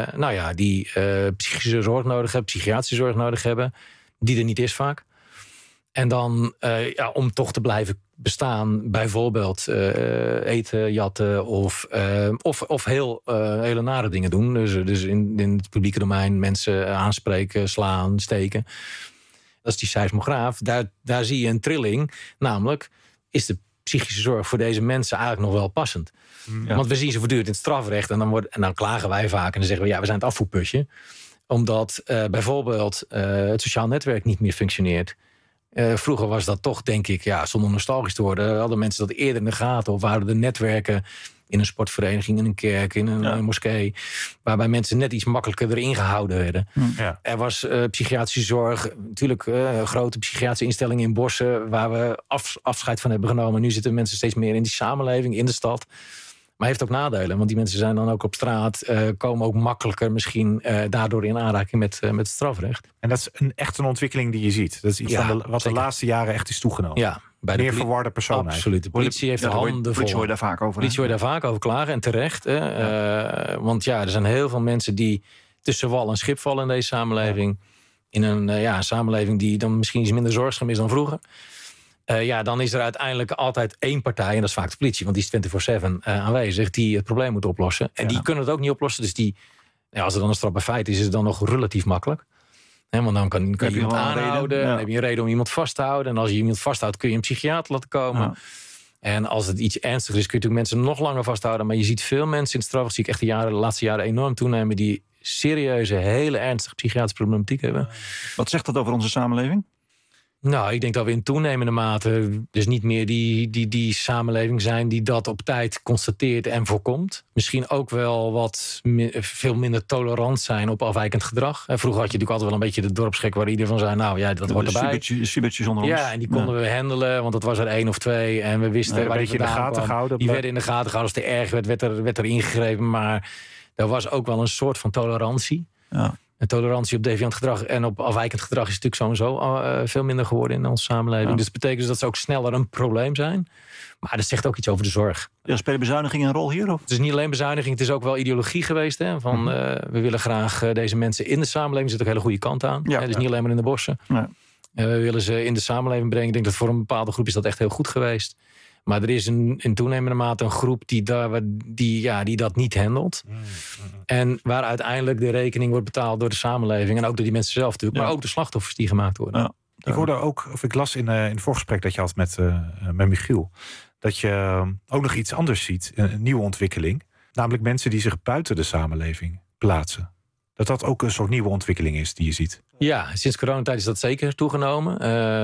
psychische zorg nodig hebben, psychiatrische zorg nodig hebben, die er niet is vaak. En dan, om toch te blijven bestaan, bijvoorbeeld eten, jatten of hele nare dingen doen. Dus in het publieke domein mensen aanspreken, slaan, steken. Dat is die seismograaf. Daar zie je een trilling. Namelijk, is de psychische zorg voor deze mensen eigenlijk nog wel passend? Ja. Want we zien ze voortdurend in het strafrecht. En dan klagen wij vaak en dan zeggen we, we zijn het afvoerputje. Omdat bijvoorbeeld het sociaal netwerk niet meer functioneert. Vroeger was dat toch, denk ik, zonder nostalgisch te worden, hadden mensen dat eerder in de gaten. Of waren de netwerken in een sportvereniging, in een kerk, in een moskee, waarbij mensen net iets makkelijker erin gehouden werden. Ja. Er was psychiatrische zorg, natuurlijk grote psychiatrische instellingen in Bossen, waar we afscheid van hebben genomen. Nu zitten mensen steeds meer in die samenleving, in de stad. Maar heeft ook nadelen, want die mensen zijn dan ook op straat, komen ook makkelijker misschien daardoor in aanraking met het strafrecht. En dat is echt een ontwikkeling die je ziet. Dat is iets wat de laatste jaren echt is toegenomen. Ja, bij meer verwarde personen. Absoluut. De politie heeft de handen vol. Politie hoor je daar vaak over. Politie hoor je daar vaak over klagen en terecht. Want er zijn heel veel mensen die tussen wal en schip vallen in deze samenleving. in een samenleving die dan misschien iets minder zorgzaam is dan vroeger. Dan is er uiteindelijk altijd één partij, en dat is vaak de politie, want die is 24/7 aanwezig, die het probleem moet oplossen. En die kunnen het ook niet oplossen. Dus als er dan een strafbaar feit is het dan nog relatief makkelijk. Want dan kan je iemand aanhouden, dan heb je een reden om iemand vast te houden. En als je iemand vasthoudt, kun je een psychiater laten komen. Ja. En als het iets ernstiger is, kun je natuurlijk mensen nog langer vasthouden. Maar je ziet veel mensen in het strafrecht, zie ik echt de laatste jaren enorm toenemen, die serieuze, hele ernstige psychiatrische problematiek hebben. Wat zegt dat over onze samenleving? Nou, ik denk dat we in toenemende mate dus niet meer die samenleving zijn die dat op tijd constateert en voorkomt. Misschien ook wel veel minder tolerant zijn op afwijkend gedrag. Vroeger had je natuurlijk altijd wel een beetje de dorpsgek waar iedereen van zei, dat hoort erbij. Subertjes onder ons. Ja, en die konden we handelen, want dat was er 1 of 2 en we wisten waar die in de gaten gehouden. Die werden in de gaten gehouden. Als het te erg werd er ingegrepen, maar er was ook wel een soort van tolerantie. Ja. En tolerantie op deviant gedrag en op afwijkend gedrag is natuurlijk sowieso veel minder geworden in onze samenleving. Ja. Dus dat betekent dus dat ze ook sneller een probleem zijn. Maar dat zegt ook iets over de zorg. Ja, spelen bezuinigingen een rol hier? Of? Het is niet alleen bezuiniging, het is ook wel ideologie geweest. Hè, van, we willen graag deze mensen in de samenleving. Er zit ook een hele goede kant aan. Ja, dus niet alleen maar in de bossen. Ja. We willen ze in de samenleving brengen. Ik denk dat voor een bepaalde groep is dat echt heel goed geweest. Maar er is in toenemende mate een groep die dat niet handelt. En waar uiteindelijk de rekening wordt betaald door de samenleving. En ook door die mensen zelf natuurlijk. Maar ook de slachtoffers die gemaakt worden. Ja. Ik hoorde ook, of ik las in het voorgesprek dat je had met Michiel, dat je ook nog iets anders ziet. Een nieuwe ontwikkeling. Namelijk mensen die zich buiten de samenleving plaatsen. Dat ook een soort nieuwe ontwikkeling is die je ziet. Ja, sinds coronatijd is dat zeker toegenomen.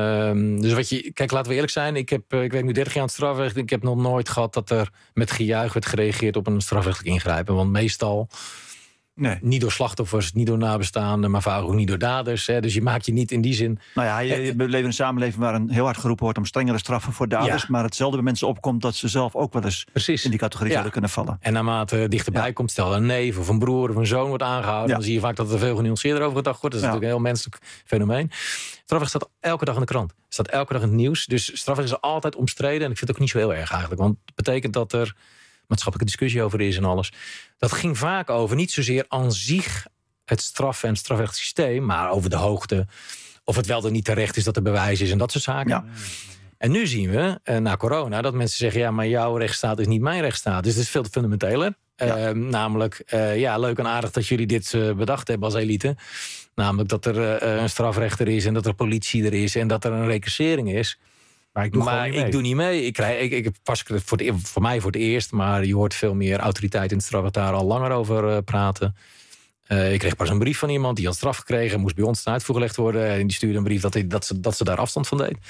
Dus kijk, laten we eerlijk zijn. Ik werk nu 30 jaar aan het strafrecht. Ik heb nog nooit gehad dat er met gejuich werd gereageerd op een strafrechtelijk ingrijpen. Want meestal niet door slachtoffers, niet door nabestaanden, maar vaak ook niet door daders. Hè. Dus je maakt je niet in die zin. Nou ja, je leven in een samenleving waar heel hard geroepen wordt om strengere straffen voor daders. Maar hetzelfde bij mensen opkomt dat ze zelf ook wel eens in die categorie zouden kunnen vallen. En naarmate dichterbij komt, stel een neef of een broer of een zoon wordt aangehouden, dan zie je vaak dat er veel genuanceerder over gedacht wordt. Dat is natuurlijk een heel menselijk fenomeen. Strafrecht staat elke dag in de krant. Staat elke dag in het nieuws. Dus strafrecht is altijd omstreden. En ik vind het ook niet zo heel erg eigenlijk. Want het betekent dat er maatschappelijke discussie over is en alles. Dat ging vaak over niet zozeer aan zich het straffen en het strafrechtssysteem, maar over de hoogte, of het wel of niet terecht is dat er bewijs is en dat soort zaken. Ja. En nu zien we, na corona, dat mensen zeggen, maar jouw rechtsstaat is niet mijn rechtsstaat. Dus het is veel te fundamenteler. Ja. Namelijk, leuk en aardig dat jullie dit bedacht hebben als elite. Namelijk dat er een strafrechter is en dat er politie er is en dat er een recassering is. Maar ik doe niet mee. Ik heb pas voor mij voor het eerst, maar je hoort veel meer autoriteit in het strafrecht daar al langer over praten. Ik kreeg pas een brief van iemand die had straf gekregen, moest bij ons ten uitvoer gelegd worden. En die stuurde een brief dat ze daar afstand van deed.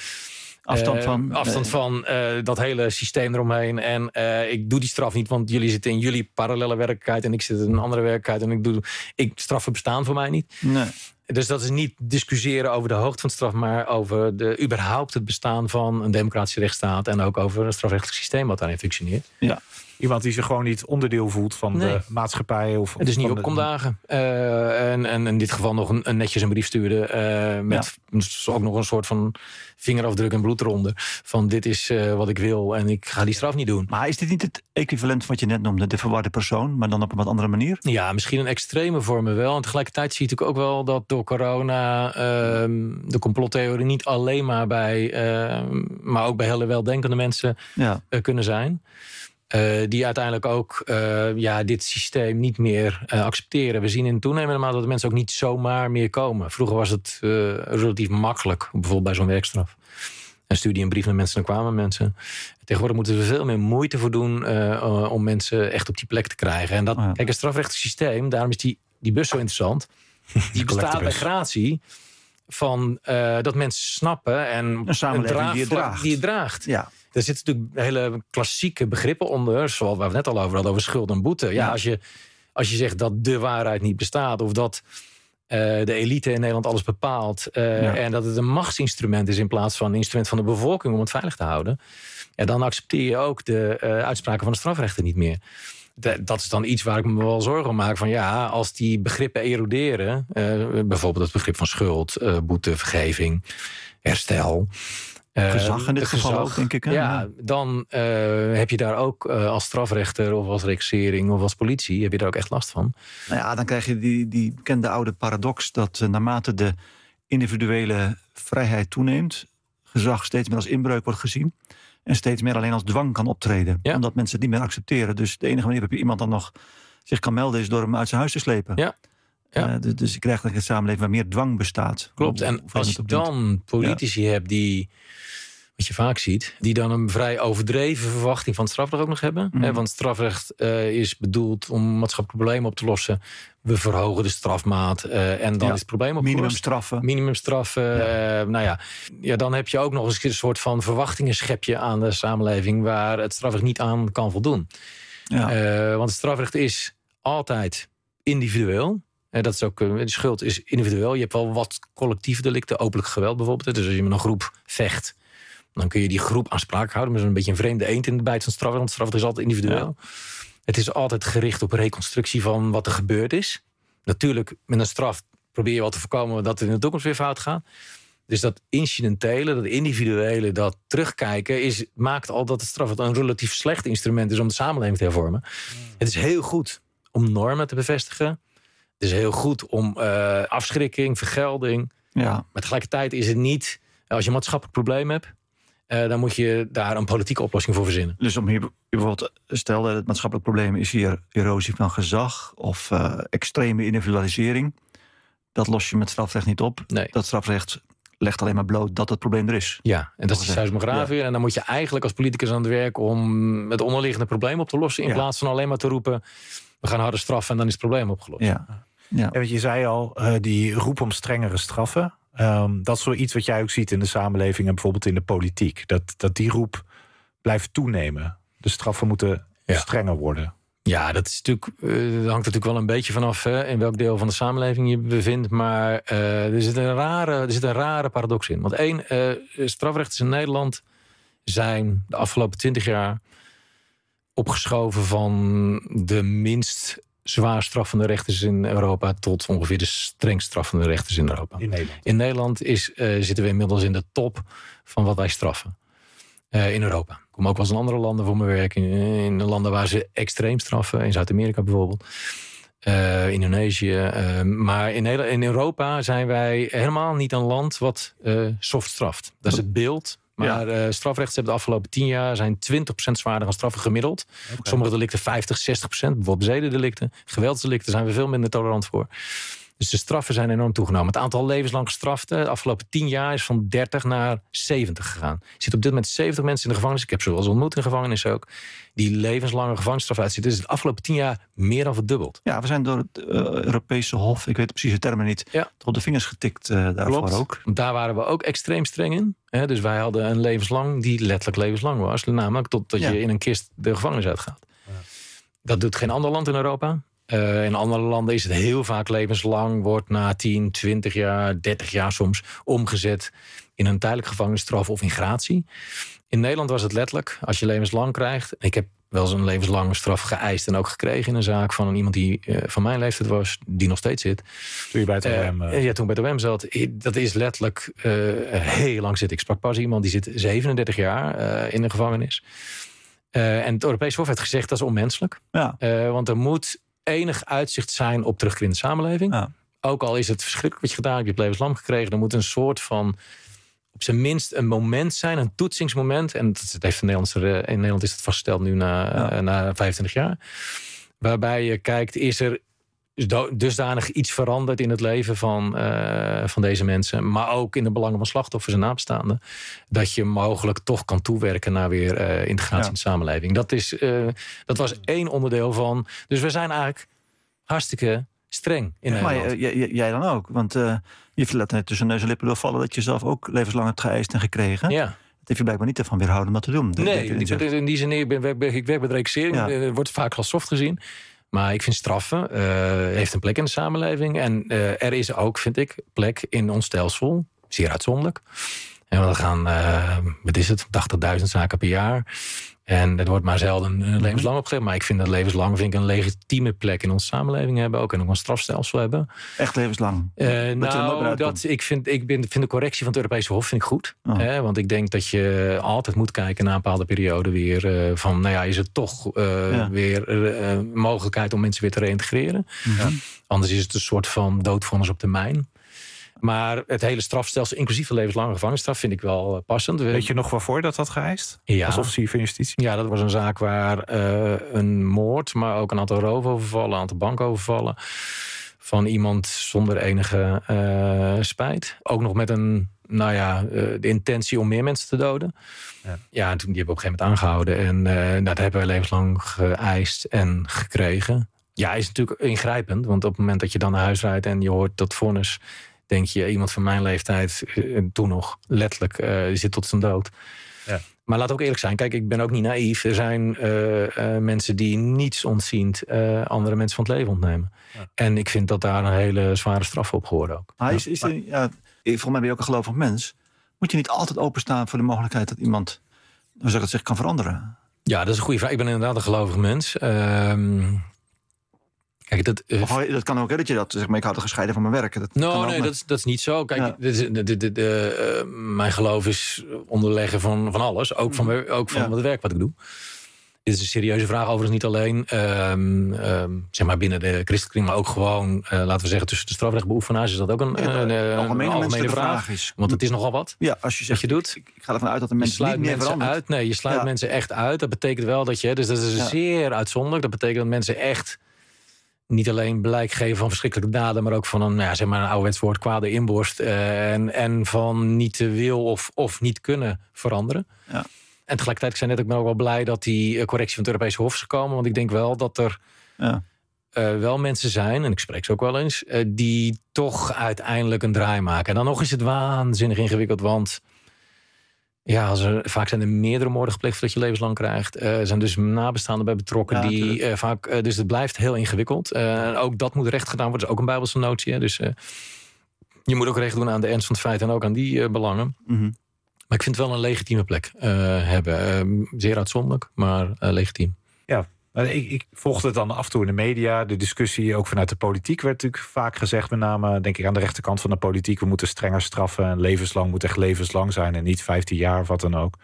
Afstand van dat hele systeem eromheen. En ik doe die straf niet, want jullie zitten in jullie parallele werkelijkheid en ik zit in een andere werkelijkheid. En straffen bestaan voor mij niet. Nee. Dus dat is niet discussiëren over de hoogte van straf, maar over überhaupt het bestaan van een democratische rechtsstaat en ook over een strafrechtelijk systeem wat daarin functioneert. Ja. Iemand die zich gewoon niet onderdeel voelt van de maatschappij. Het is niet opkomdagen. En in dit geval nog netjes een brief stuurde. Met ook nog een soort van vingerafdruk en bloed eronder. Van dit is wat ik wil en ik ga die straf niet doen. Maar is dit niet het equivalent van wat je net noemde? De verwarde persoon, maar dan op een wat andere manier? Ja, misschien een extreme vorm wel. En tegelijkertijd zie je natuurlijk ook wel dat door corona de complottheorie niet alleen maar maar ook bij hele weldenkende mensen kunnen zijn. Die uiteindelijk ook dit systeem niet meer accepteren. We zien in toenemende mate dat de mensen ook niet zomaar meer komen. Vroeger was het relatief makkelijk, bijvoorbeeld bij zo'n werkstraf. En stuurde je een brief naar mensen, dan kwamen mensen. Tegenwoordig moeten we veel meer moeite voor doen om mensen echt op die plek te krijgen. En kijk, het strafrechtelijk systeem, daarom is die bus zo interessant. Die bestaat bij gratie van dat mensen snappen en een samenleving die het draagt. Ja. Er zitten natuurlijk hele klassieke begrippen onder, zoals we het net al over hadden, over schuld en boete. Ja, als je zegt dat de waarheid niet bestaat, of dat de elite in Nederland alles bepaalt, en dat het een machtsinstrument is in plaats van een instrument van de bevolking om het veilig te houden, dan accepteer je ook de uitspraken van de strafrechter niet meer. Dat is dan iets waar ik me wel zorgen om maak. Van als die begrippen eroderen, bijvoorbeeld het begrip van schuld, boete, vergeving, herstel. Gezag in dit geval ook, denk ik. Hè? Ja, dan heb je daar ook als strafrechter of als recassering of als politie, heb je daar ook echt last van. Nou ja, dan krijg je die bekende oude paradox dat naarmate de individuele vrijheid toeneemt, gezag steeds meer als inbreuk wordt gezien en steeds meer alleen als dwang kan optreden. Ja. Omdat mensen het niet meer accepteren. Dus de enige manier waarop iemand dan nog zich kan melden is door hem uit zijn huis te slepen. Ja. Ja. Dus je krijgt een samenleving waar meer dwang bestaat. Klopt, en als je dan politici hebt die, wat je vaak ziet, die dan een vrij overdreven verwachting van het strafrecht ook nog hebben. Want het strafrecht is bedoeld om maatschappelijke problemen op te lossen. We verhogen de strafmaat en dan is het probleem opgelost. Minimumstraffen. Dan heb je ook nog eens een soort van verwachtingenschepje aan de samenleving waar het strafrecht niet aan kan voldoen. Ja. Want het strafrecht is altijd individueel. Dat is ook, de schuld is individueel. Je hebt wel wat collectieve delicten, openlijk geweld bijvoorbeeld. Dus als je met een groep vecht, dan kun je die groep aansprakelijk houden. Maar dat is een beetje een vreemde eend in de bijt van het strafrecht. Want het strafrecht is altijd individueel. Ja. Het is altijd gericht op reconstructie van wat er gebeurd is. Natuurlijk, met een straf probeer je wel te voorkomen dat het in de toekomst weer fout gaat. Dus dat incidentele, dat individuele, dat terugkijken maakt al dat het strafrecht een relatief slecht instrument is om de samenleving te hervormen. Het is heel goed om normen te bevestigen. Het is heel goed om afschrikking, vergelding. Ja. Maar tegelijkertijd is het niet, als je een maatschappelijk probleem hebt, dan moet je daar een politieke oplossing voor verzinnen. Dus om hier bijvoorbeeld, stel dat het maatschappelijk probleem is hier erosie van gezag of extreme individualisering. Dat los je met strafrecht niet op. Nee. Dat strafrecht legt alleen maar bloot dat het probleem er is. Ja, en dat is seismograaf weer. En dan moet je eigenlijk als politicus aan het werk om het onderliggende probleem op te lossen. In plaats van alleen maar te roepen, we gaan harder straffen en dan is het probleem opgelost. Ja. Ja. En je zei al, die roep om strengere straffen. Dat is zoiets wat jij ook ziet in de samenleving en bijvoorbeeld in de politiek. Dat die roep blijft toenemen. De straffen moeten strenger worden. Ja, dat hangt natuurlijk wel een beetje vanaf in welk deel van de samenleving je bevindt. Maar er zit een rare paradox in. Want strafrechters in Nederland zijn de afgelopen 20 jaar opgeschoven van de minst zwaar straffende rechters in Europa tot ongeveer de strengst straffende rechters in Europa. In Nederland zitten we inmiddels in de top van wat wij straffen. In Europa. Ik kom ook wel eens in andere landen voor mijn werk. In landen waar ze extreem straffen. In Zuid-Amerika bijvoorbeeld. Indonesië. Maar in Europa zijn wij helemaal niet een land wat soft straft. Dat is het beeld. Maar strafrechters hebben de afgelopen 10 jaar zijn 20% zwaarder gaan straffen gemiddeld. Okay. Sommige delicten 50-60%. Bijvoorbeeld zedendelicten. Geweldsdelicten zijn we veel minder tolerant voor. Dus de straffen zijn enorm toegenomen. Het aantal levenslang gestraften de afgelopen 10 jaar is van 30 naar 70 gegaan. Er zitten op dit moment 70 mensen in de gevangenis. Ik heb ze wel eens ontmoet in de gevangenis ook. Die levenslange gevangenisstraf uitzitten. Dus de afgelopen 10 jaar meer dan verdubbeld. Ja, we zijn door het Europese Hof, ik weet precies de termen niet, tot de vingers getikt daarvoor. Klopt. Ook. Daar waren we ook extreem streng in. Dus wij hadden een levenslang die letterlijk levenslang was. Namelijk totdat je in een kist de gevangenis uitgaat. Ja. Dat doet geen ander land in Europa. In andere landen is het heel vaak levenslang, wordt na 10, 20 jaar, 30 jaar soms omgezet in een tijdelijk gevangenisstraf of in gratie. In Nederland was het letterlijk, als je levenslang krijgt. Ik heb wel eens een levenslange straf geëist en ook gekregen in een zaak van iemand die van mijn leeftijd was, die nog steeds zit. Toen je bij het OM... Ja, toen bij het OM zat. Dat is letterlijk heel lang zitten. Ik sprak pas iemand die zit 37 jaar in de gevangenis. En het Europese Hof heeft gezegd dat is onmenselijk. Ja. Want er moet enig uitzicht zijn op terugkeer in de samenleving. Ja. Ook al is het verschrikkelijk wat je gedaan hebt, je hebt levenslang gekregen, er moet een soort van, op zijn minst een moment zijn, een toetsingsmoment. En dat heeft in Nederland is het vastgesteld nu na 25 jaar. Waarbij je kijkt, is er dusdanig iets veranderd in het leven van deze mensen, maar ook in de belangen van slachtoffers en nabestaanden, dat je mogelijk toch kan toewerken naar weer integratie in de samenleving. Dat was één onderdeel van. Dus we zijn eigenlijk hartstikke streng in Nederland. Maar jij dan ook, want je verlet net tussen neus en lippen doorvallen dat je zelf ook levenslang hebt geëist en gekregen. Ja. Dat heeft je blijkbaar niet ervan weerhouden om dat te doen. Nee, in die zin, ik werk met reclassering, wordt vaak als soft gezien. Maar ik vind straffen heeft een plek in de samenleving. En er is ook, vind ik, plek in ons stelsel. Zeer uitzonderlijk. En we gaan, wat is het, 80.000 zaken per jaar. En het wordt maar zelden levenslang opgelegd. Maar ik vind dat levenslang een legitieme plek in onze samenleving hebben. Ook en ook een strafstelsel hebben. Echt levenslang? Ik vind de correctie van het Europese Hof vind ik goed. Want ik denk dat je altijd moet kijken na een bepaalde periode weer van, is het toch weer mogelijkheid om mensen weer te reïntegreren. Ja. Anders is het een soort van doodvonnis op termijn. Maar het hele strafstelsel, inclusief de levenslange gevangenisstraf, vind ik wel passend. Weet je nog waarvoor dat had geëist? Ja. Als officier van justitie? Ja, dat was een zaak waar een moord, maar ook een aantal roofovervallen, een aantal bankovervallen van iemand zonder enige spijt. Ook nog met de intentie om meer mensen te doden. Ja, en toen die hebben we op een gegeven moment aangehouden. En dat hebben we levenslang geëist en gekregen. Ja, is natuurlijk ingrijpend. Want op het moment dat je dan naar huis rijdt en je hoort dat vonnis, denk je, iemand van mijn leeftijd, toen nog, letterlijk, zit tot zijn dood. Ja. Maar laat ook eerlijk zijn. Kijk, ik ben ook niet naïef. Er zijn mensen die niets ontziend andere mensen van het leven ontnemen. Ja. En ik vind dat daar een hele zware straf op gehoord ook. Maar volgens mij ben je ook een gelovig mens. Moet je niet altijd openstaan voor de mogelijkheid dat iemand, hoe zeg ik het, zich kan veranderen? Ja, dat is een goede vraag. Ik ben inderdaad een gelovig mens. Kijk, dat kan ook, hè, dat je dat, zeg maar, ik hou het gescheiden van mijn werk. Dat is niet zo. Kijk, mijn geloof is onderleggen van alles. Ook van het werk wat ik doe. Dit is een serieuze vraag, overigens niet alleen zeg maar binnen de christenkring, maar ook gewoon, laten we zeggen, tussen de strafrechtbeoefenaars is dat ook een algemene vraag is. Want het is nogal wat. Ja, als je zegt, je doet. Ik ga ervan uit dat de mensen niet meer verandert. Je sluit mensen echt uit. Dat betekent wel dat je, dus dat is zeer uitzonderlijk. Dat betekent dat mensen echt niet alleen blijk geven van verschrikkelijke daden, maar ook van een ouderwets woord, kwade inborst. En van niet te wil of niet kunnen veranderen. Ja. En tegelijkertijd, ik zei net, ik ben ook wel blij dat die correctie van het Europese Hof is gekomen. Want ik denk wel dat er wel mensen zijn, en ik spreek ze ook wel eens, die toch uiteindelijk een draai maken. En dan nog is het waanzinnig ingewikkeld, want ja, vaak zijn er meerdere moorden gepleegd voordat je levenslang krijgt. Er zijn dus nabestaanden bij betrokken die vaak. Dus het blijft heel ingewikkeld. En ook dat moet recht gedaan worden. Dat is ook een Bijbelse notie. Hè? Dus je moet ook recht doen aan de ernst van het feit en ook aan die belangen. Mm-hmm. Maar ik vind het wel een legitieme plek hebben. Zeer uitzonderlijk, maar legitiem. Ja. Ik volgde het dan af en toe in de media. De discussie ook vanuit de politiek werd natuurlijk vaak gezegd. Met name denk ik aan de rechterkant van de politiek. We moeten strenger straffen. En levenslang moet echt levenslang zijn. En niet 15 jaar of wat dan ook.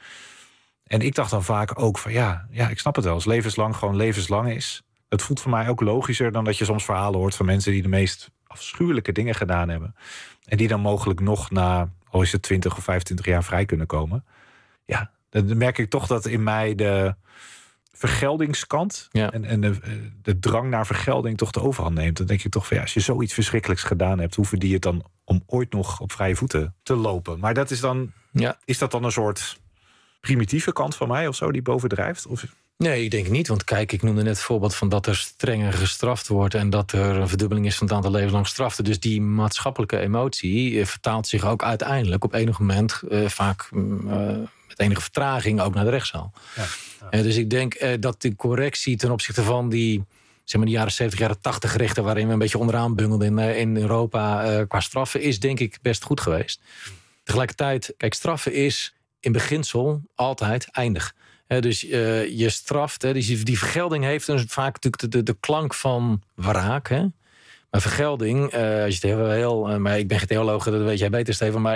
En ik dacht dan vaak ook van ja, ik snap het wel. Als levenslang gewoon levenslang is. Het voelt voor mij ook logischer dan dat je soms verhalen hoort van mensen die de meest afschuwelijke dingen gedaan hebben. En die dan mogelijk nog na, al is het 20 of 25 jaar vrij kunnen komen. Ja, dan merk ik toch dat in mij de vergeldingskant en de drang naar vergelding toch de overhand neemt. Dan denk je toch van als je zoiets verschrikkelijks gedaan hebt, hoe verdien je het dan om ooit nog op vrije voeten te lopen? Maar dat is dan, is dat dan een soort primitieve kant van mij of zo die bovendrijft? Of? Nee, ik denk niet. Want kijk, ik noemde net het voorbeeld van dat er strenger gestraft wordt en dat er een verdubbeling is van het aantal levenslang straften. Dus die maatschappelijke emotie vertaalt zich ook uiteindelijk op enig moment vaak met enige vertraging ook naar de rechtszaal. Ja. Dus ik denk dat de correctie ten opzichte van die, zeg maar, de jaren 70, jaren 80 rechten, waarin we een beetje onderaan bungelden in Europa qua straffen, is denk ik best goed geweest. Tegelijkertijd, kijk, straffen is in beginsel altijd eindig. Dus je straft, dus die vergelding heeft dus vaak natuurlijk de klank van wraak. Hè? Maar vergelding, als je het heel maar ik ben geen theoloog, dat weet jij beter, Stefan, maar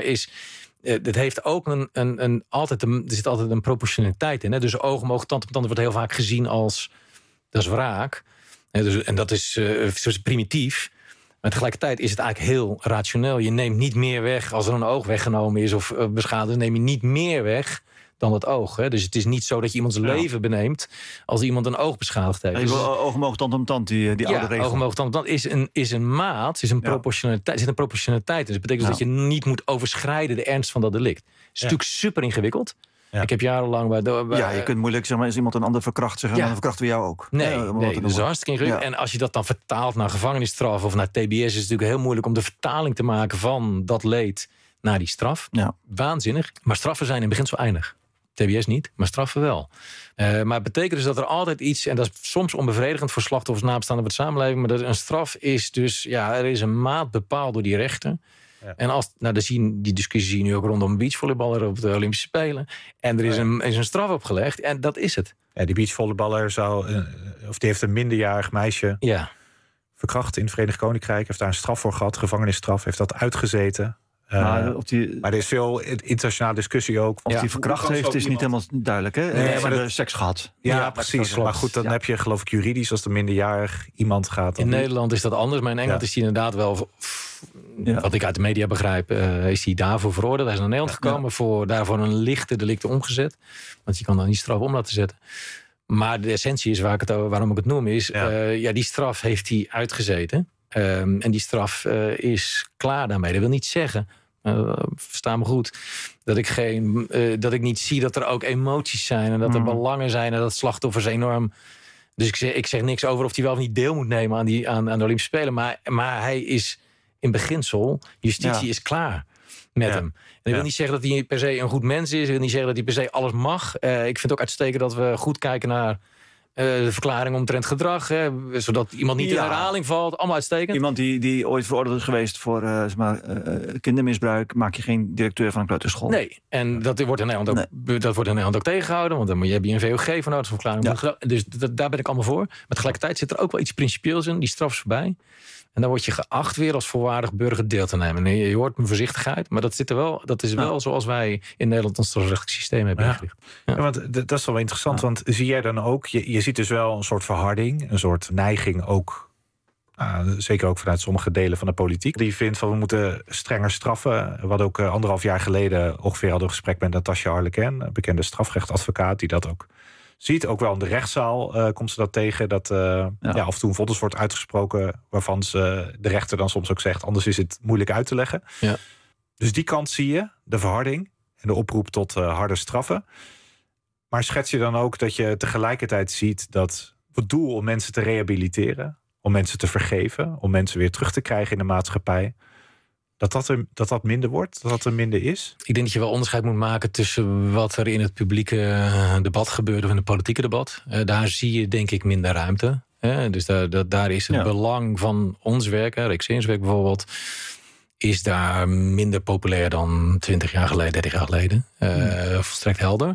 het heeft ook er zit altijd een proportionaliteit in. Hè? Dus oog om oog, tand om tand wordt heel vaak gezien als, dat is wraak. En dat is primitief. Maar tegelijkertijd is het eigenlijk heel rationeel. Je neemt niet meer weg als er een oog weggenomen is of beschadigd, neem je niet meer weg dan het oog. Hè? Dus het is niet zo dat je iemands leven beneemt als iemand een oog beschadigd heeft. Dus, oog om oog, tand om tand, die oude regel. Oog om oog, tand om tand is een maat, is een proportionaliteit. Er zit een proportionaliteit. Dus dat betekent dat je niet moet overschrijden de ernst van dat delict. Het is natuurlijk super ingewikkeld. Ja. Ik heb jarenlang je kunt moeilijk, zeg maar, als iemand een ander verkracht, zeggen, dan verkrachten we jou ook. Nee, dat is hartstikke ingewikkeld. En als je dat dan vertaalt naar gevangenisstraf of naar TBS, is het natuurlijk heel moeilijk om de vertaling te maken van dat leed naar die straf. Ja. Waanzinnig. Maar straffen zijn in beginsel eindig. TBS niet, maar straffen wel. Maar het betekent dus dat er altijd iets, en dat is soms onbevredigend voor slachtoffers, nabestaanden van de samenleving, maar dat een straf is dus, er is een maat bepaald door die rechten. Ja. En die discussie zie je nu ook rondom beachvolleyballer op de Olympische Spelen. En er is een straf opgelegd en dat is het. Ja, die beachvolleyballer die heeft een minderjarig meisje verkracht in het Verenigd Koninkrijk, heeft daar een straf voor gehad, gevangenisstraf, heeft dat uitgezeten. Maar er is veel internationale discussie ook. Of die verkracht heeft, is niet helemaal duidelijk. Hè? Nee, maar de seks gehad. Ja, precies. Maar goed, dan heb je geloof ik juridisch als er minderjarig iemand gaat. In Nederland is dat anders, maar in Engeland is die inderdaad wel wat ik uit de media begrijp, is hij daarvoor veroordeeld. Hij is naar Nederland gekomen voor daarvoor een lichte delicte omgezet. Want je kan dan die straf om laten zetten. Maar de essentie is waarom ik het noem is, die straf heeft hij uitgezeten. En die straf is klaar daarmee. Dat wil niet zeggen, versta me goed, dat ik niet zie dat er ook emoties zijn en dat er belangen zijn en dat slachtoffers enorm. Dus ik zeg niks over of hij wel of niet deel moet nemen aan de Olympische Spelen. Maar hij is in beginsel, justitie is klaar met hem. En dat wil niet zeggen dat hij per se een goed mens is. Dat wil niet zeggen dat hij per se alles mag. Ik vind het ook uitstekend dat we goed kijken naar de verklaring omtrent gedrag. Zodat iemand niet in herhaling valt. Allemaal uitstekend. Iemand die ooit veroordeeld is geweest voor kindermisbruik, maak je geen directeur van een kleuterschool. Nee, en dat wordt in Nederland ook tegengehouden. Want dan heb je een VOG voor nodig. Dus daar ben ik allemaal voor. Maar tegelijkertijd zit er ook wel iets principieels in. Die straf is voorbij. En dan word je geacht weer als volwaardig burger deel te nemen. En je hoort mijn voorzichtigheid, maar dat is wel zoals wij in Nederland ons strafrechtelijk systeem hebben ingericht. Ja, want dat is wel interessant, want zie jij dan ook, je ziet dus wel een soort verharding, een soort neiging ook, zeker ook vanuit sommige delen van de politiek, die vindt van we moeten strenger straffen. We hadden ook 1,5 jaar geleden ongeveer hadden een gesprek met Natasja Arlequin, een bekende strafrechtadvocaat, die dat ook ziet. Ook wel in de rechtszaal komt ze dat tegen. Dat af en toe een vonnis wordt uitgesproken waarvan de rechter dan soms ook zegt, anders is het moeilijk uit te leggen. Ja. Dus die kant zie je, de verharding en de oproep tot harde straffen. Maar schets je dan ook dat je tegelijkertijd ziet dat het doel om mensen te rehabiliteren, om mensen te vergeven, om mensen weer terug te krijgen in de maatschappij, dat minder wordt, dat er minder is? Ik denk dat je wel onderscheid moet maken tussen wat er in het publieke debat gebeurt of in het politieke debat. Daar zie je denk ik minder ruimte. Dus daar is het belang van ons werk, reclasseringswerk bijvoorbeeld, is daar minder populair dan 20 jaar geleden, 30 jaar geleden. Volstrekt helder.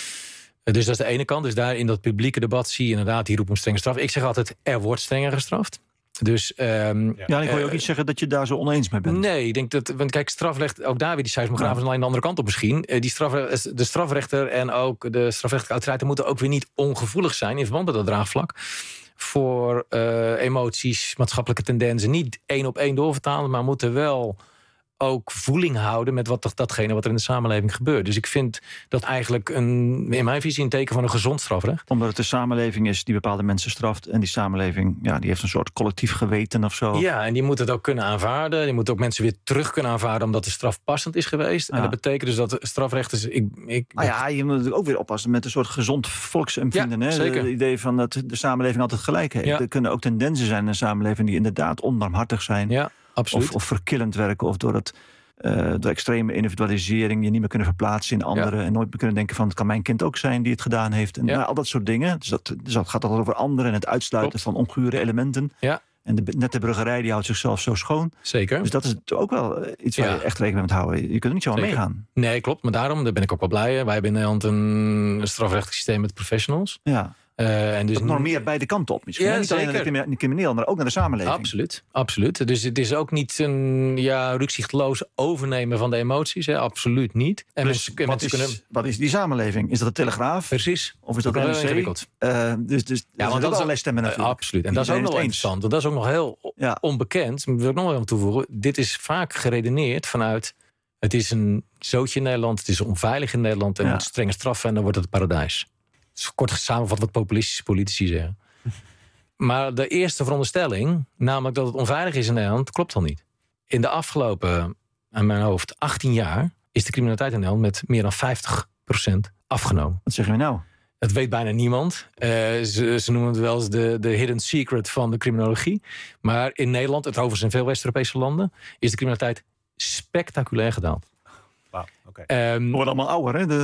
Dus dat is de ene kant. Dus daar in dat publieke debat zie je inderdaad die roep om strenge straf. Ik zeg altijd, er wordt strenger gestraft. Dus, ik wil je ook niet zeggen dat je daar zo oneens mee bent. Nee, ik denk dat, want kijk, strafrecht, ook daar weer die seismograaf is alleen de andere kant op misschien. De strafrechter en ook de strafrechtelijke autoriteiten moeten ook weer niet ongevoelig zijn in verband met dat draagvlak voor emoties, maatschappelijke tendensen. Niet 1 op 1 doorvertalen, maar moeten wel ook voeling houden met datgene wat er in de samenleving gebeurt. Dus ik vind dat eigenlijk in mijn visie een teken van een gezond strafrecht. Omdat het de samenleving is die bepaalde mensen straft en die samenleving, die heeft een soort collectief geweten of zo. Ja, en die moet het ook kunnen aanvaarden. Die moet ook mensen weer terug kunnen aanvaarden omdat de straf passend is geweest. Ja. En dat betekent dus dat strafrechters. Je moet ook weer oppassen met een soort gezond volksempvinden. Ja, zeker. Het idee van dat de samenleving altijd gelijk heeft. Ja. Er kunnen ook tendensen zijn in een samenleving die inderdaad onbarmhartig zijn. Ja. Absoluut. Of verkillend werken, of door extreme individualisering je niet meer kunnen verplaatsen in anderen en nooit meer kunnen denken van het kan mijn kind ook zijn die het gedaan heeft. En al dat soort dingen. Dus dat gaat altijd over anderen en het uitsluiten van ongure elementen. Ja. En de nette bruggerij die houdt zichzelf zo schoon. Zeker. Dus dat is ook wel iets waar je echt rekening mee moet houden. Je kunt er niet zo aan meegaan. Nee, klopt. Maar daarom daar ben ik ook wel blij. Wij hebben in Nederland een strafrechtelijk systeem met professionals. Ja. En dus nog meer beide kanten op misschien. Niet alleen naar de crimineel, maar ook naar de samenleving. Absoluut. Dus het is ook niet een rukzichtloos overnemen van de emoties. Absoluut niet. En wat is die samenleving? Is dat de Telegraaf? Precies. Of is dat heel ingewikkeld? Want dat is allerlei stemmen natuurlijk. Absoluut. En dat is ook nog wel interessant. Dat is ook nog heel onbekend. Maar wil ik nog wel aan toevoegen. Dit is vaak geredeneerd vanuit het is een zootje in Nederland. Het is onveilig in Nederland. En moet strenge straffen en dan wordt het paradijs. Kort samenvat wat populistische politici zeggen. Maar de eerste veronderstelling, namelijk dat het onveilig is in Nederland, klopt al niet. In de afgelopen, aan mijn hoofd, 18 jaar is de criminaliteit in Nederland met meer dan 50% afgenomen. Wat zeggen we nou? Dat weet bijna niemand. Ze noemen het wel eens de hidden secret van de criminologie. Maar in Nederland, het overigens in veel West-Europese landen, is de criminaliteit spectaculair gedaald. Wow, okay. We worden allemaal ouder, hè?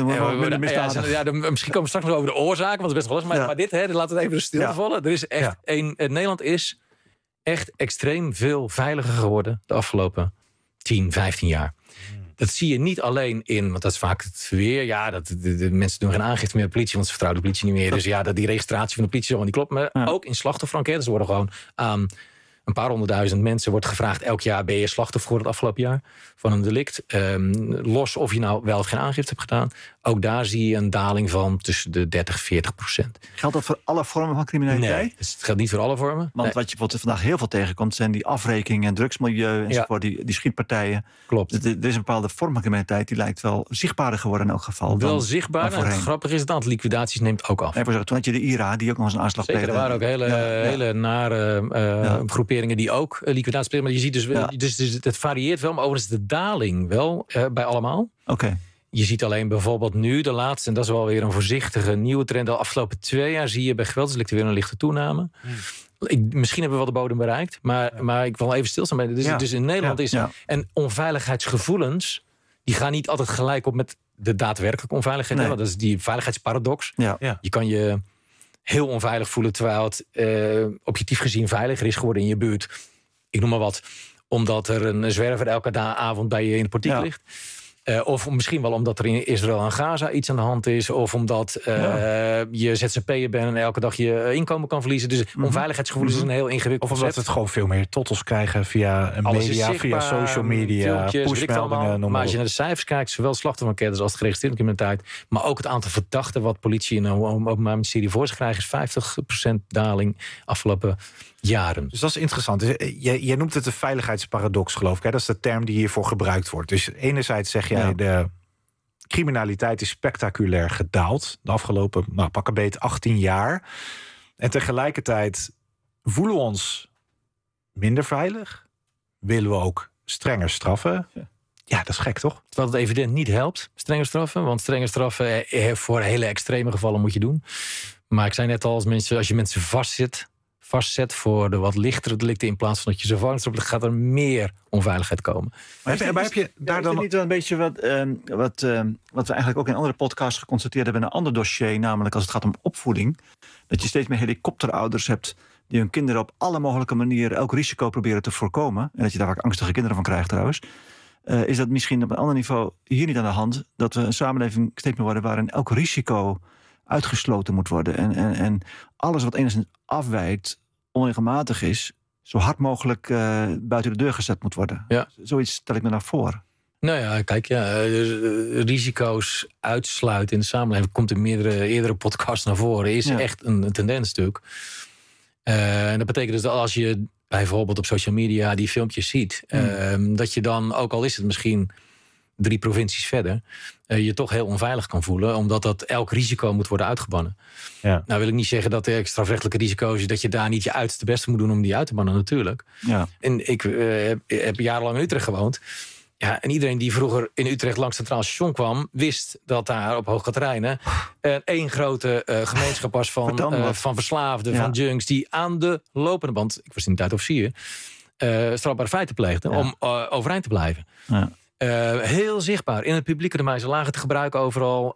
Misschien komen we straks nog over de oorzaken, want het is best wel lastig. Maar dit, laten we het even stil vallen. Er is echt Nederland is echt extreem veel veiliger geworden de afgelopen 10, 15 jaar. Dat zie je niet alleen in, want dat is vaak het verweer. Ja, de mensen doen geen aangifte meer de politie, want ze vertrouwen de politie niet meer. Dus dat die registratie van de politie gewoon niet klopt. Maar ook in slachtofferenquêtes worden gewoon aan een paar 100.000 mensen wordt gevraagd elk jaar: ben je slachtoffer geworden het afgelopen jaar van een delict? Los of je nou wel of geen aangifte hebt gedaan. Ook daar zie je een daling van tussen de 30-40%. Geldt dat voor alle vormen van criminaliteit? Nee, dus het geldt niet voor alle vormen. Want wat je bijvoorbeeld vandaag heel veel tegenkomt, zijn die afrekeningen en drugsmilieu enzovoort, die schietpartijen. Klopt. Er is een bepaalde vorm van criminaliteit die lijkt wel zichtbaarder geworden in elk geval. Wel zichtbaar. En het grappige is, het aantal liquidaties neemt ook af. Toen had je de IRA, die ook nog eens een aanslag pleegde. Zeker, er waren ook hele nare groeperingen die ook liquidaties plegen. Maar je ziet dus het varieert wel, maar overigens de daling wel bij allemaal. Oké. Je ziet alleen bijvoorbeeld nu de laatste, en dat is wel weer een voorzichtige nieuwe trend. De afgelopen 2 jaar zie je bij geweldsdelicten weer een lichte toename. Misschien hebben we wel de bodem bereikt, maar ik wil even stilstaan bij. Dus in Nederland is. Ja. En onveiligheidsgevoelens, die gaan niet altijd gelijk op met de daadwerkelijke onveiligheid. Nee. Dat is die veiligheidsparadox. Ja. Je kan je heel onveilig voelen, terwijl het objectief gezien veiliger is geworden in je buurt. Ik noem maar wat. Omdat er een zwerver elke avond bij je in de portiek ligt. Of misschien wel omdat er in Israël en Gaza iets aan de hand is. Of omdat je ZZP'er bent en elke dag je inkomen kan verliezen. Dus onveiligheidsgevoel is een heel ingewikkeld Of omdat het gewoon veel meer tot ons krijgen via media, via social media, pushmeldingen. Maar als je naar de cijfers kijkt, zowel slachtofferenquêtes als geregistreerde criminaliteit, maar ook het aantal verdachten wat politie en Openbaar Ministerie voor zich krijgen, is 50% daling afgelopen jaren. Dus dat is interessant. Jij noemt het een veiligheidsparadox, geloof ik. Hè? Dat is de term die hiervoor gebruikt wordt. Dus enerzijds zeg jij, de criminaliteit is spectaculair gedaald de afgelopen, pak een beet 18 jaar. En tegelijkertijd voelen we ons minder veilig. Willen we ook strenger straffen. Ja, dat is gek, toch? Terwijl het evident niet helpt, strenge straffen. Want strenge straffen voor hele extreme gevallen moet je doen. Maar ik zei net al, als je mensen vastzet voor de wat lichtere delicten in plaats van dat je ze vangt, gaat er meer onveiligheid komen. Maar heb je daar dan niet wel een beetje wat we eigenlijk ook in andere podcasts geconstateerd hebben in een ander dossier, namelijk als het gaat om opvoeding, dat je steeds meer helikopterouders hebt die hun kinderen op alle mogelijke manieren elk risico proberen te voorkomen, en dat je daar vaak angstige kinderen van krijgt trouwens. Is dat misschien op een ander niveau hier niet aan de hand, dat we een samenleving steeds meer worden waarin elk risico uitgesloten moet worden. En alles wat enigszins afwijkt, onregelmatig is, zo hard mogelijk buiten de deur gezet moet worden. Ja. Zoiets stel ik me nou voor. Nou ja, kijk, risico's uitsluiten in de samenleving komt in eerdere podcasts naar voren. Is echt een tendensstuk. En dat betekent dus dat als je bijvoorbeeld op social media die filmpjes ziet, dat je dan, ook al is het misschien 3 provincies verder, je toch heel onveilig kan voelen, omdat dat elk risico moet worden uitgebannen. Ja. Nou wil ik niet zeggen dat de strafrechtelijke risico's, dat je daar niet je uiterste beste moet doen om die uit te bannen, natuurlijk. Ja. En ik heb jarenlang in Utrecht gewoond. Ja, en iedereen die vroeger in Utrecht langs Centraal Station kwam, wist dat daar op Hoogkaterijnen één grote gemeenschap was van verslaafden, van junks, die aan de lopende band, ik was in de tijd officier, strafbare feiten pleegden om overeind te blijven. Ja. Heel zichtbaar. In het publieke domein. Ze lagen te gebruiken overal.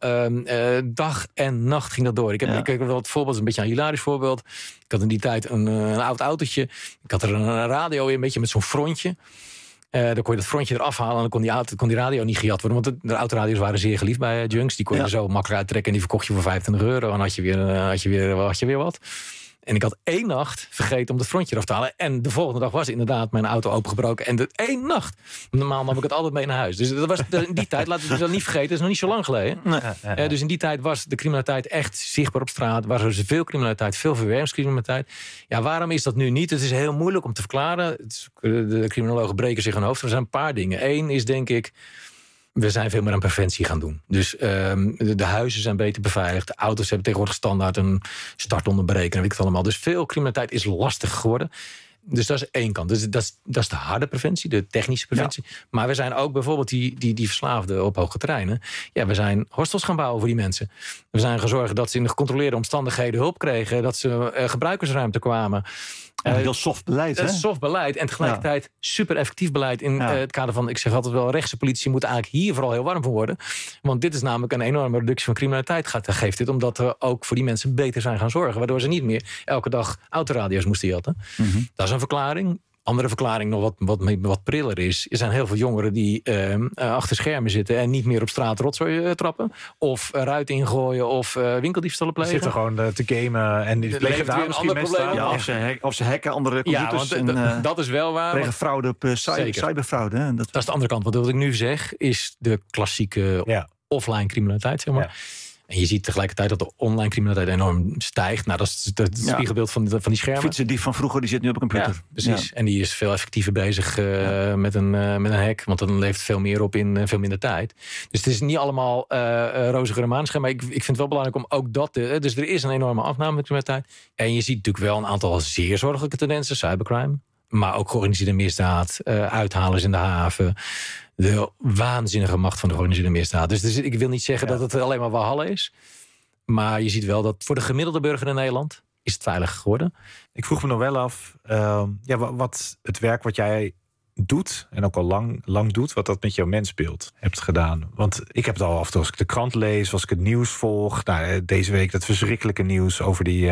Dag en nacht ging dat door. Ik heb wel het voorbeeld, een beetje een hilarisch voorbeeld. Ik had in die tijd een oud autootje. Ik had er een radio in, een beetje met zo'n frontje. Dan kon je dat frontje eraf halen en dan kon die radio niet gejat worden. Want de autoradio's waren zeer geliefd bij junks. Die kon je er zo makkelijk uittrekken en die verkocht je voor €25. En had je weer wat. En ik had 1 nacht vergeten om het frontje eraf te halen. En de volgende dag was inderdaad mijn auto opengebroken. En 1 nacht. Normaal nam ik het altijd mee naar huis. Dus dat was in die tijd, laten we dat niet vergeten, dat is nog niet zo lang geleden. Nee. Dus in die tijd was de criminaliteit echt zichtbaar op straat. Was er veel criminaliteit, veel verwervingscriminaliteit. Ja, waarom is dat nu niet? Het is heel moeilijk om te verklaren. De criminologen breken zich hun hoofd. Er zijn een paar dingen. 1 is denk ik, we zijn veel meer aan preventie gaan doen. Dus de huizen zijn beter beveiligd. De auto's hebben tegenwoordig standaard een startonderbreker. Weet ik het allemaal. Dus veel criminaliteit is lastig geworden. Dus dat is 1 kant. Dus dat is de harde preventie, de technische preventie. Ja. Maar we zijn ook bijvoorbeeld die verslaafden op hoge terreinen. Ja, we zijn hostels gaan bouwen voor die mensen. We zijn gaan zorgen dat ze in de gecontroleerde omstandigheden hulp kregen. Dat ze gebruikersruimte kwamen. Heel soft beleid, hè? Soft beleid en tegelijkertijd super effectief beleid in het kader van, ik zeg altijd wel, rechtse politici moeten eigenlijk hier vooral heel warm voor worden. Want dit is namelijk een enorme reductie van criminaliteit geeft dit, omdat we ook voor die mensen beter zijn gaan zorgen. Waardoor ze niet meer elke dag autoradio's moesten jatten. Mm-hmm. Dat is een verklaring. Andere verklaring nog wat priller is. Er zijn heel veel jongeren die achter schermen zitten en niet meer op straat rotzooi trappen. Of ruit ingooien of winkeldiefstallen plegen. Zitten gewoon te gamen en die plegen daar misschien mensen aan. Ja, of ze hacken andere computers. Ja, want dat is wel waar. Plegen fraude op cyberfraude. Hè? Dat is de andere kant. Want wat ik nu zeg is de klassieke offline criminaliteit, zeg maar. Ja. En je ziet tegelijkertijd dat de online criminaliteit enorm stijgt. Nou, dat is het spiegelbeeld van die schermen. Fietsen die van vroeger, die zit nu op een computer. Ja, precies. Ja. En die is veel effectiever bezig met een hack. Want dan levert veel meer op in veel minder tijd. Dus het is niet allemaal rozige maanschijn. Maar ik vind het wel belangrijk om ook dat dus er is een enorme afname met criminaliteit. En je ziet natuurlijk wel een aantal zeer zorgelijke tendensen. Cybercrime. Maar ook georganiseerde misdaad. Uithalers in de haven. De waanzinnige macht van de georganiseerde misdaad. Dus ik wil niet zeggen dat het alleen maar Walhalla is. Maar je ziet wel dat voor de gemiddelde burger in Nederland is het veiliger geworden. Ik vroeg me nog wel af, wat het werk wat jij doet, en ook al lang doet, wat dat met jouw mensbeeld hebt gedaan. Want ik heb het al af en toe, als ik de krant lees, als ik het nieuws volg. Nou, deze week dat verschrikkelijke nieuws over die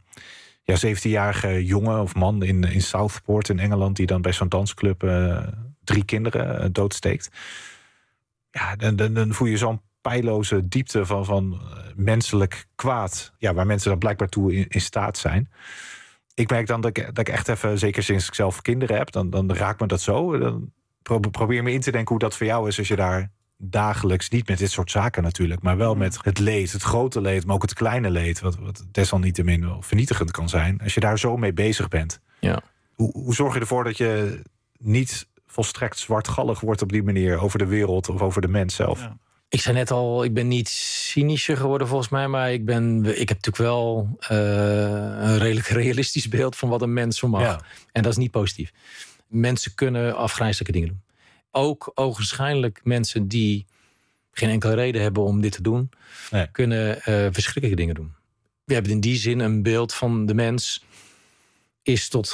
17-jarige jongen of man in Southport in Engeland, die dan bij zo'n dansclub 3 kinderen doodsteekt. Ja, dan voel je zo'n pijloze diepte van menselijk kwaad. Ja, waar mensen dan blijkbaar toe in staat zijn. Ik merk dan dat ik echt even, zeker sinds ik zelf kinderen heb, dan raakt me dat zo. Dan probeer me in te denken hoe dat voor jou is als je daar dagelijks, niet met dit soort zaken natuurlijk, maar wel met het leed, het grote leed, maar ook het kleine leed, wat desalniettemin wel vernietigend kan zijn. Als je daar zo mee bezig bent. Ja. Hoe zorg je ervoor dat je niet volstrekt zwartgallig wordt op die manier over de wereld of over de mens zelf? Ja. Ik zei net al, ik ben niet cynischer geworden volgens mij, maar ik heb natuurlijk wel een redelijk realistisch beeld van wat een mens zo mag. Ja. En dat is niet positief. Mensen kunnen afgrijzelijke dingen doen. Ook ogenschijnlijk mensen die geen enkele reden hebben om dit te doen, kunnen verschrikkelijke dingen doen. We hebben in die zin een beeld van de mens is tot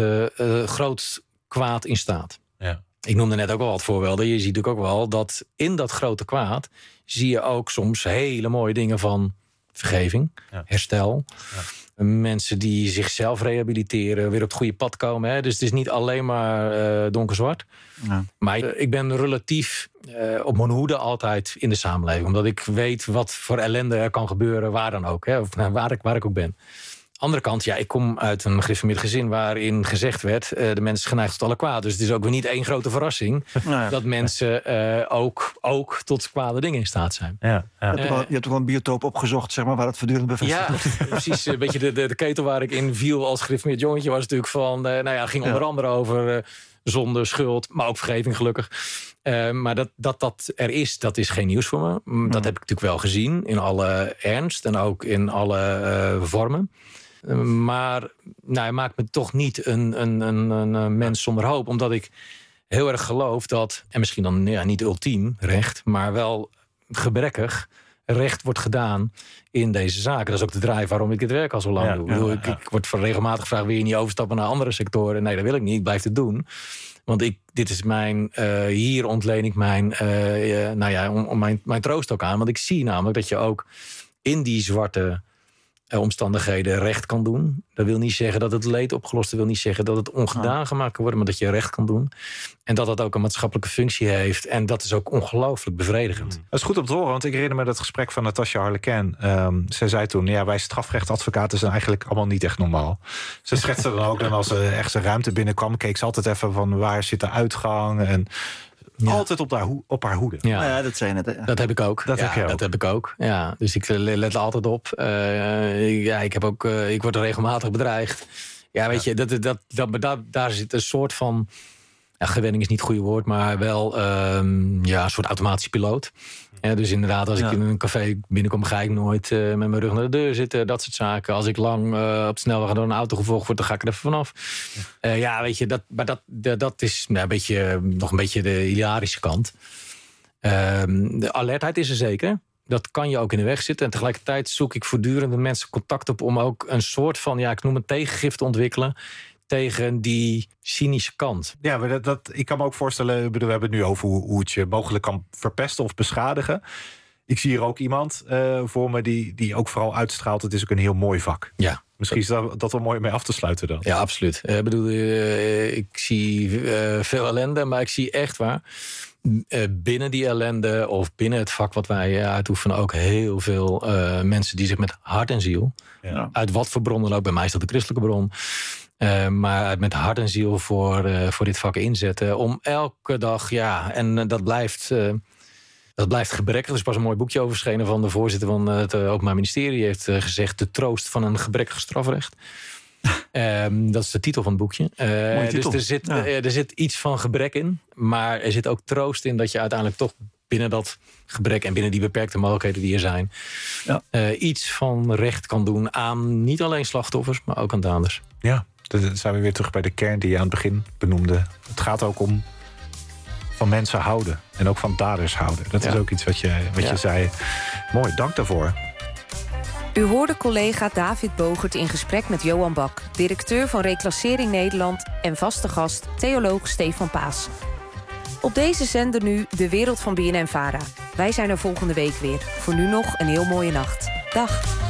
groot kwaad in staat. Ja. Ik noemde net ook al wat voorbeelden. Je ziet natuurlijk ook wel dat in dat grote kwaad zie je ook soms hele mooie dingen van vergeving, herstel. Ja. Mensen die zichzelf rehabiliteren, weer op het goede pad komen. Hè? Dus het is niet alleen maar donkerzwart. Ja. Maar ik ben relatief op mijn hoede altijd in de samenleving. Omdat ik weet wat voor ellende er kan gebeuren, waar dan ook. Hè? Of waar ik ook ben. Andere kant, ik kom uit een gereformeerd gezin waarin gezegd werd, de mens is geneigd tot alle kwaad. Dus het is ook weer niet één grote verrassing dat mensen ook tot kwade dingen in staat zijn. Ja, ja. Je hebt toch een biotoop opgezocht, zeg maar, waar het voortdurend bevestigd wordt. Ja, precies. Een beetje de ketel waar ik in viel als gereformeerd jongetje was natuurlijk van, het ging onder andere over zonde, schuld, maar ook vergeving gelukkig. Maar dat er is, dat is geen nieuws voor me. Dat heb ik natuurlijk wel gezien in alle ernst en ook in alle vormen. Maar hij maakt me toch niet een mens zonder hoop. Omdat ik heel erg geloof dat, en misschien dan niet ultiem recht, maar wel gebrekkig recht wordt gedaan in deze zaken. Dat is ook de drive waarom ik dit werk al zo lang doe. Ik word regelmatig gevraagd, wil je niet overstappen naar andere sectoren? Nee, dat wil ik niet. Ik blijf het doen. Want dit is hier ontleen ik mijn troost ook aan. Want ik zie namelijk dat je ook in die zwarte omstandigheden recht kan doen. Dat wil niet zeggen dat het leed opgelost is. Dat wil niet zeggen dat het ongedaan gemaakt kan worden, maar dat je recht kan doen. En dat ook een maatschappelijke functie heeft. En dat is ook ongelooflijk bevredigend. Dat is goed om te horen, want ik herinner me dat gesprek van Natasja Harleken. Zij zei toen, wij strafrechtadvocaten zijn eigenlijk allemaal niet echt normaal. Ze schetste dan ook, en als er echt een ruimte binnenkwam, keek ze altijd even van waar zit de uitgang en altijd op haar hoede. Ja, dat zei je net. Dat heb ik ook. Dat heb ik ook. Ja, dus ik let er altijd op. Ik word regelmatig bedreigd. Ja, weet je, daar zit een soort van, gewenning is niet het goede woord, maar wel een soort automatische piloot. Ja, dus inderdaad, als ik in een café binnenkom, ga ik nooit met mijn rug naar de deur zitten. Dat soort zaken. Als ik lang op de snelweg door een auto gevolgd word, dan ga ik er even vanaf. Weet je, dat is nog een beetje de hilarische kant. De alertheid is er zeker. Dat kan je ook in de weg zitten. En tegelijkertijd zoek ik voortdurend met mensen contact op om ook een soort van, ik noem het tegengif te ontwikkelen tegen die cynische kant. Ja, maar ik kan me ook voorstellen, we hebben het nu over hoe het je mogelijk kan verpesten of beschadigen. Ik zie hier ook iemand voor me die ook vooral uitstraalt, het is ook een heel mooi vak. Ja. Misschien is dat wel mooi mee af te sluiten dan. Ja, absoluut. Ik bedoel, ik zie veel ellende, maar ik zie echt waar... binnen die ellende of binnen het vak wat wij uitoefenen... ook heel veel mensen die zich met hart en ziel... uit wat voor bron dan ook, bij mij is dat de christelijke bron... maar met hart en ziel voor dit vak inzetten... om elke dag, en dat blijft gebrekkig. Er is pas een mooi boekje over verschenen van de voorzitter van het Openbaar Ministerie. Die heeft gezegd: de troost van een gebrekkig strafrecht. Dat is de titel van het boekje. Dus er zit iets van gebrek in. Maar er zit ook troost in dat je uiteindelijk toch binnen dat gebrek... en binnen die beperkte mogelijkheden die er zijn... iets van recht kan doen aan niet alleen slachtoffers, maar ook aan daders. Ja, dan zijn we weer terug bij de kern die je aan het begin benoemde. Het gaat ook om van mensen houden. En ook van daders houden. Dat is ook iets wat je zei. Mooi, dank daarvoor. U hoorde collega David Bogert in gesprek met Johan Bak... directeur van Reclassering Nederland... en vaste gast theoloog Stefan Paas. Op deze zender nu De Wereld van BNN-Vara. Wij zijn er volgende week weer. Voor nu nog een heel mooie nacht. Dag.